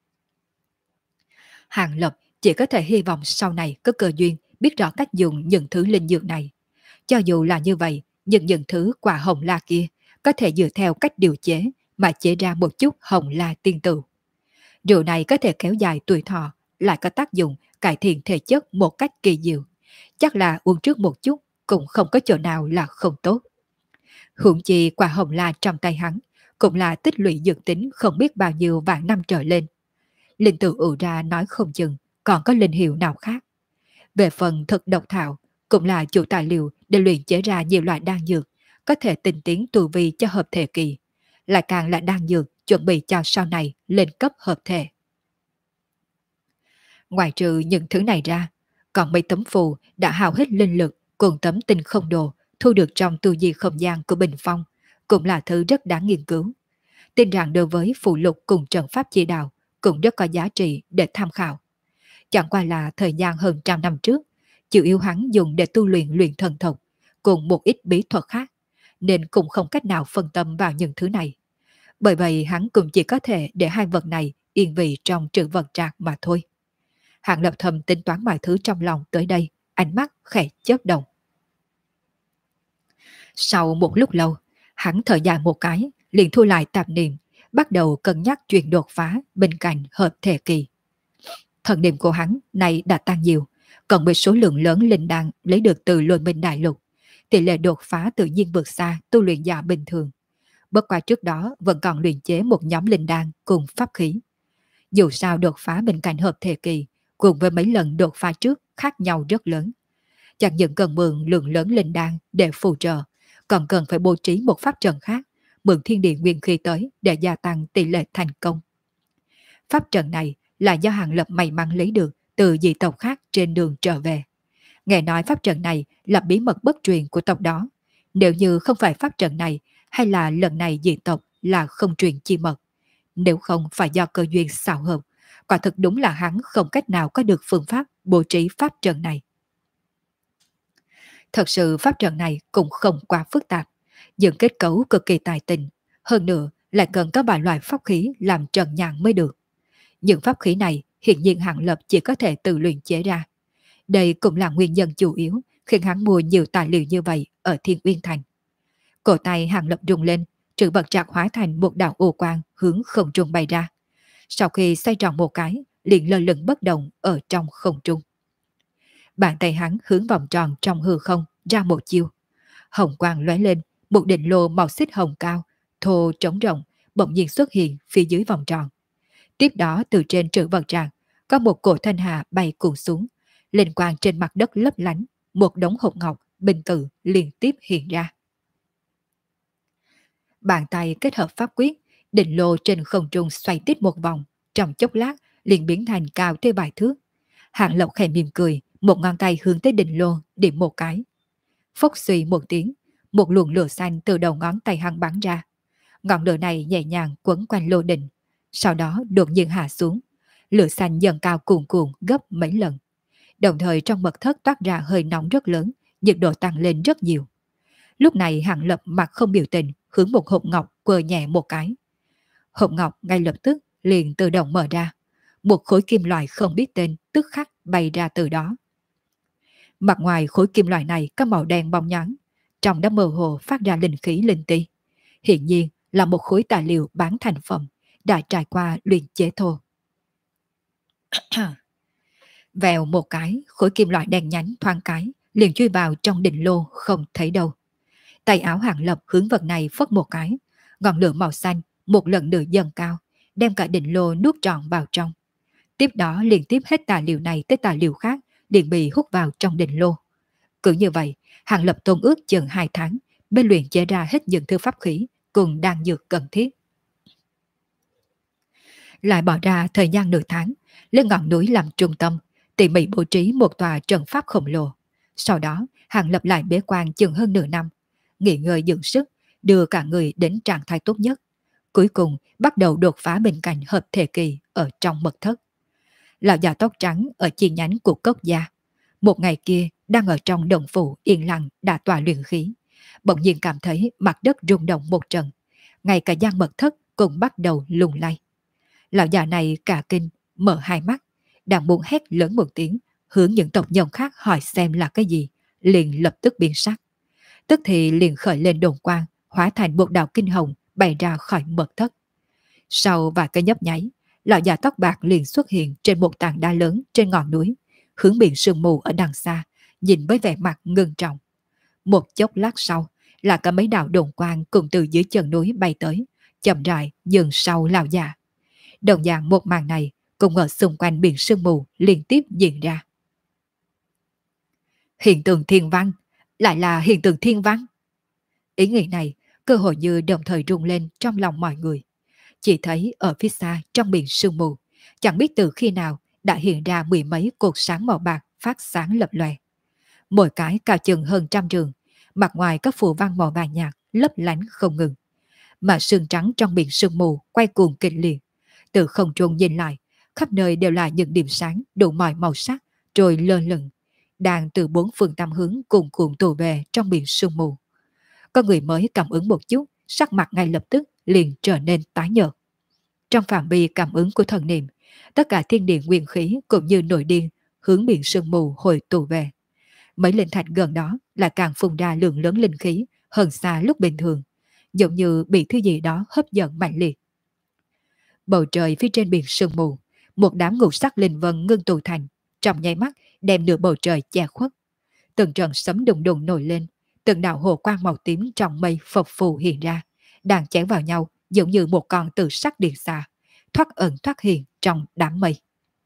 Hàng Lập chỉ có thể hy vọng sau này có cơ duyên biết rõ cách dùng những thứ linh dược này. Cho dù là như vậy, nhưng những thứ quả hồng la kia có thể dựa theo cách điều chế mà chế ra một chút hồng la tiên tử. Rượu này có thể kéo dài tuổi thọ, lại có tác dụng cải thiện thể chất một cách kỳ diệu. Chắc là uống trước một chút cũng không có chỗ nào là không tốt. Huống chi quả hồng la trong tay hắn cũng là tích lũy dược tính không biết bao nhiêu vạn năm trở lên. Linh tử ủ ra nói không chừng còn có linh hiệu nào khác. Về phần thực độc thảo cũng là chủ tài liệu để luyện chế ra nhiều loại đan dược có thể tinh tiến tu vi cho hợp thể kỳ, lại càng là đan dược chuẩn bị cho sau này lên cấp hợp thể. Ngoài trừ những thứ này ra, còn mấy tấm phù đã hao hết linh lực cùng tấm tinh không đồ thu được trong tu di không gian của Bình Phong cũng là thứ rất đáng nghiên cứu. Tin rằng đối với phù lục cùng trận pháp chỉ đạo cũng rất có giá trị để tham khảo. Chẳng qua là thời gian hơn 100 năm trước, chủ yếu hắn dùng để tu luyện luyện thần thuật cùng một ít bí thuật khác, nên cũng không cách nào phân tâm vào những thứ này. Bởi vậy hắn cũng chỉ có thể để hai vật này yên vị trong trữ vật trạc mà thôi. Hạng Lập thầm tính toán mọi thứ trong lòng tới đây, ánh mắt khẽ chớp động. Sau một lúc lâu, hắn thở dài một cái, liền thu lại tạp niệm, bắt đầu cân nhắc chuyện đột phá bên cạnh hợp thể kỳ. Thần niệm của hắn này đã tăng nhiều, còn với số lượng lớn linh đan lấy được từ Lôi Minh Đại Lục, tỷ lệ đột phá tự nhiên vượt xa tu luyện giả bình thường. Bất qua trước đó vẫn còn luyện chế một nhóm linh đan cùng pháp khí. Dù sao đột phá bên cạnh hợp thể kỳ cùng với mấy lần đột phá trước khác nhau rất lớn. Chẳng những cần mượn lượng lớn linh đan để phù trợ, còn cần phải bố trí một pháp trận khác, mượn thiên địa nguyên khí tới để gia tăng tỷ lệ thành công. Pháp trận này là do Hàng Lập may mắn lấy được từ dị tộc khác trên đường trở về. Nghe nói pháp trận này là bí mật bất truyền của tộc đó. Nếu như không phải pháp trận này, hay là lần này dị tộc là không truyền chi mật. Nếu không phải do cơ duyên xảo hợp, quả thực đúng là hắn không cách nào có được phương pháp bố trí pháp trận này. Thật sự pháp trận này cũng không quá phức tạp, nhưng kết cấu cực kỳ tài tình, hơn nữa lại cần có vài loại pháp khí làm trần nhàn mới được. Những pháp khí này hiện nhiên Hàng Lập chỉ có thể tự luyện chế ra. Đây cũng là nguyên nhân chủ yếu khiến hắn mua nhiều tài liệu như vậy ở Thiên Uyên Thành. Cổ tay Hàng Lập rung lên, trữ vật trạc hóa thành một đạo ô quang hướng không trung bay ra. Sau khi xoay tròn một cái, liền lơ lửng bất động ở trong không trung. Bàn tay hắn hướng vòng tròn trong hư không ra một chiêu. Hồng quang lóe lên, một đỉnh lô màu xích hồng cao, thô trống rộng, bỗng nhiên xuất hiện phía dưới vòng tròn. Tiếp đó từ trên trữ vật trạc, có một cổ thanh hà bay cuộn xuống, lên quang trên mặt đất lấp lánh, một đống hộp ngọc bình tử liên tiếp hiện ra. Bàn tay kết hợp pháp quyết, đỉnh lô trên không trung xoay tít một vòng, trong chốc lát liền biến thành cao tới vài thước. Hạng Lộc khẽ mỉm cười, một ngón tay hướng tới đỉnh lô điểm một cái. Phốc suy một tiếng, một luồng lửa xanh từ đầu ngón tay hắn bắn ra. Ngọn lửa này nhẹ nhàng quấn quanh lô đỉnh, sau đó đột nhiên hạ xuống. Lửa xanh dần cao cuồn cuộn gấp mấy lần. Đồng thời trong mật thất toát ra hơi nóng rất lớn, nhiệt độ tăng lên rất nhiều. Lúc này Hạng Lập mặt không biểu tình, hướng một hộp ngọc quơ nhẹ một cái. Hộp ngọc ngay lập tức liền tự động mở ra. Một khối kim loại không biết tên tức khắc bay ra từ đó. Mặt ngoài khối kim loại này có màu đen bóng nhẵn, trong đó mơ hồ phát ra linh khí linh ti. Hiện nhiên là một khối tài liệu bán thành phẩm, đã trải qua luyện chế thô. Vèo một cái, khối kim loại đen nhánh thoáng cái, liền chui vào trong đỉnh lô không thấy đâu. Tay áo Hàng Lập hướng vật này phất một cái, ngọn lửa màu xanh một lần nữa dâng cao, đem cả đỉnh lô nuốt trọn vào trong. Tiếp đó liên tiếp hết tài liệu này tới tài liệu khác liền bị hút vào trong đỉnh lô. Cứ như vậy, Hàng Lập tôn ước chừng 2 tháng, bên luyện chế ra hết những thư pháp khí cùng đan dược cần thiết. Lại bỏ ra thời gian nửa tháng, lên ngọn núi làm trung tâm, tỉ mỉ bố trí một tòa trận pháp khổng lồ. Sau đó, Hàng Lập lại bế quan chừng hơn nửa năm, nghỉ ngơi dưỡng sức, đưa cả người đến trạng thái tốt nhất. Cuối cùng, bắt đầu đột phá bên cạnh hợp thể kỳ ở trong mật thất. Lão già tóc trắng ở chi nhánh của Cốc Gia. Một ngày kia, đang ở trong đồng phủ yên lặng đả tọa luyện khí. Bỗng nhiên cảm thấy mặt đất rung động một trận. Ngay cả gian mật thất cũng bắt đầu lung lay. Lão già này cả kinh, mở hai mắt, đang muốn hét lớn một tiếng, hướng những tộc nhân khác hỏi xem là cái gì, liền lập tức biến sắc. Tức thì liền khởi lên đồn quang, hóa thành một đạo kinh hồng bay ra khỏi mật thất. Sau vài cái nhấp nháy, lão già tóc bạc liền xuất hiện trên một tảng đá lớn trên ngọn núi, hướng biển sương mù ở đằng xa, nhìn với vẻ mặt ngưng trọng. Một chốc lát sau, là cả mấy đạo đồn quang cùng từ dưới chân núi bay tới, chậm rãi dừng sau lão già. Đồng dạng một màn này cùng ở xung quanh biển sương mù liên tiếp diễn ra. Hiện tượng thiên văn, lại là hiện tượng thiên văn. Ý nghĩ này cơ hội như đồng thời rung lên trong lòng mọi người. Chỉ thấy ở phía xa trong biển sương mù, chẳng biết từ khi nào đã hiện ra mười mấy cột sáng màu bạc phát sáng lập lòe. Mỗi cái cao chừng hơn 100 trường, mặt ngoài các phù văn màu vàng nhạt lấp lánh không ngừng. Mà sương trắng trong biển sương mù quay cuồng kịch liệt. Từ không trung nhìn lại, khắp nơi đều là những điểm sáng đủ mọi màu sắc rồi lơ lửng, đang từ bốn phương tám hướng cuồn cuộn tụ về trong biển sương mù. Có người mới cảm ứng một chút, sắc mặt ngay lập tức liền trở nên tái nhợt. Trong phạm vi cảm ứng của thần niệm, tất cả thiên địa nguyên khí cũng như nổi điên hướng biển sương mù hồi tụ về. Mấy linh thạch gần đó là càng phun ra lượng lớn linh khí hơn xa lúc bình thường, giống như bị thứ gì đó hấp dẫn mạnh liệt. Bầu trời phía trên biển sương mù, một đám ngũ sắc linh vân ngưng tụ thành, trong nháy mắt đem nửa bầu trời che khuất. Từng trận sấm đùng đùng nổi lên, từng đạo hồ quang màu tím trong mây phập phù hiện ra, đang chém vào nhau giống như một con tự sắc điện xà, thoát ẩn thoát hiện trong đám mây.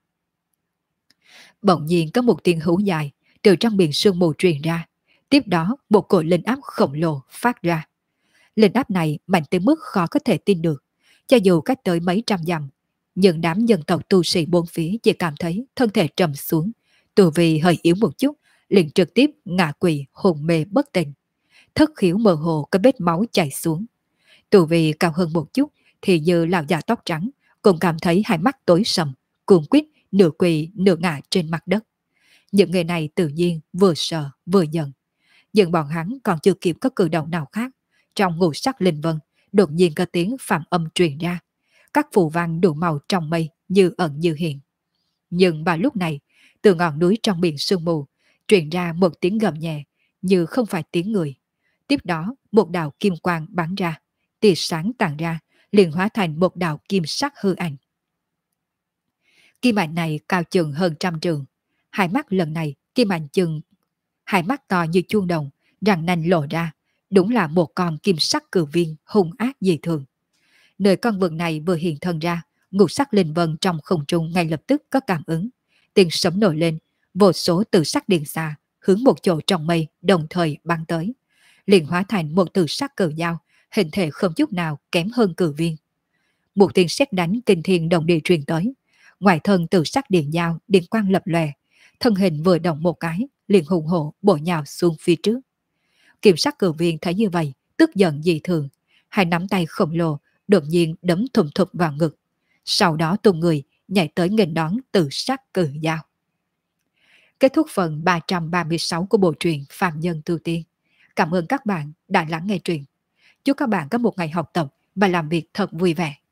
Bỗng nhiên có một tiếng hú dài từ trong biển sương mù truyền ra, tiếp đó một cỗ linh áp khổng lồ phát ra. Linh áp này mạnh tới mức khó có thể tin được, cho dù cách tới mấy trăm dặm, nhưng đám dân tộc tu sĩ bốn phía chỉ cảm thấy thân thể trầm xuống, tu vi hơi yếu một chút, liền trực tiếp ngã quỵ hồn mê bất tỉnh, thất khiếu mơ hồ có vết máu chảy xuống. Tu vi cao hơn một chút thì như lão già tóc trắng cũng cảm thấy hai mắt tối sầm, cuồng quýt nửa quỳ nửa ngã trên mặt đất. Những người này tự nhiên vừa sợ vừa giận, nhưng bọn hắn còn chưa kịp có cử động nào khác. Trong ngũ sắc linh vân, đột nhiên có tiếng phạm âm truyền ra. Các phù văn đủ màu trong mây như ẩn như hiện. Nhưng vào lúc này, từ ngọn núi trong biển sương mù, truyền ra một tiếng gầm nhẹ, như không phải tiếng người. Tiếp đó, một đạo kim quang bắn ra, tia sáng tàn ra, liền hóa thành một đạo kim sắc hư ảnh. Kim ảnh này cao chừng hơn 100 trượng. Hai mắt lần này, kim ảnh chừng hai mắt to như chuông đồng, răng nanh lộ ra, đúng là một con kim sắc cử viên hung ác dị thường. Nơi con vượn này vừa hiện thân ra, ngũ sắc linh vân trong không trung ngay lập tức có cảm ứng. Tiếng sấm nổi lên, vô số tử sắc điện xa hướng một chỗ trong mây đồng thời bắn tới, liền hóa thành một tử sắc cử dao, hình thể không chút nào kém hơn cử viên. Một tiếng sét đánh kinh thiên động địa truyền tới, ngoài thân tử sắc điện dao điện quang lập lòe, thân hình vừa động một cái liền hùng hổ bổ nhào xuống phía trước. Kiểm sắc cử viên thấy như vậy, tức giận dị thường, hai nắm tay khổng lồ đột nhiên đấm thùng thụp vào ngực, sau đó tung người nhảy tới nghênh đón tử sắc cử dao. Kết thúc phần 336 của bộ truyện Phàm Nhân Tu Tiên. Cảm ơn các bạn đã lắng nghe truyện. Chúc các bạn có một ngày học tập và làm việc thật vui vẻ.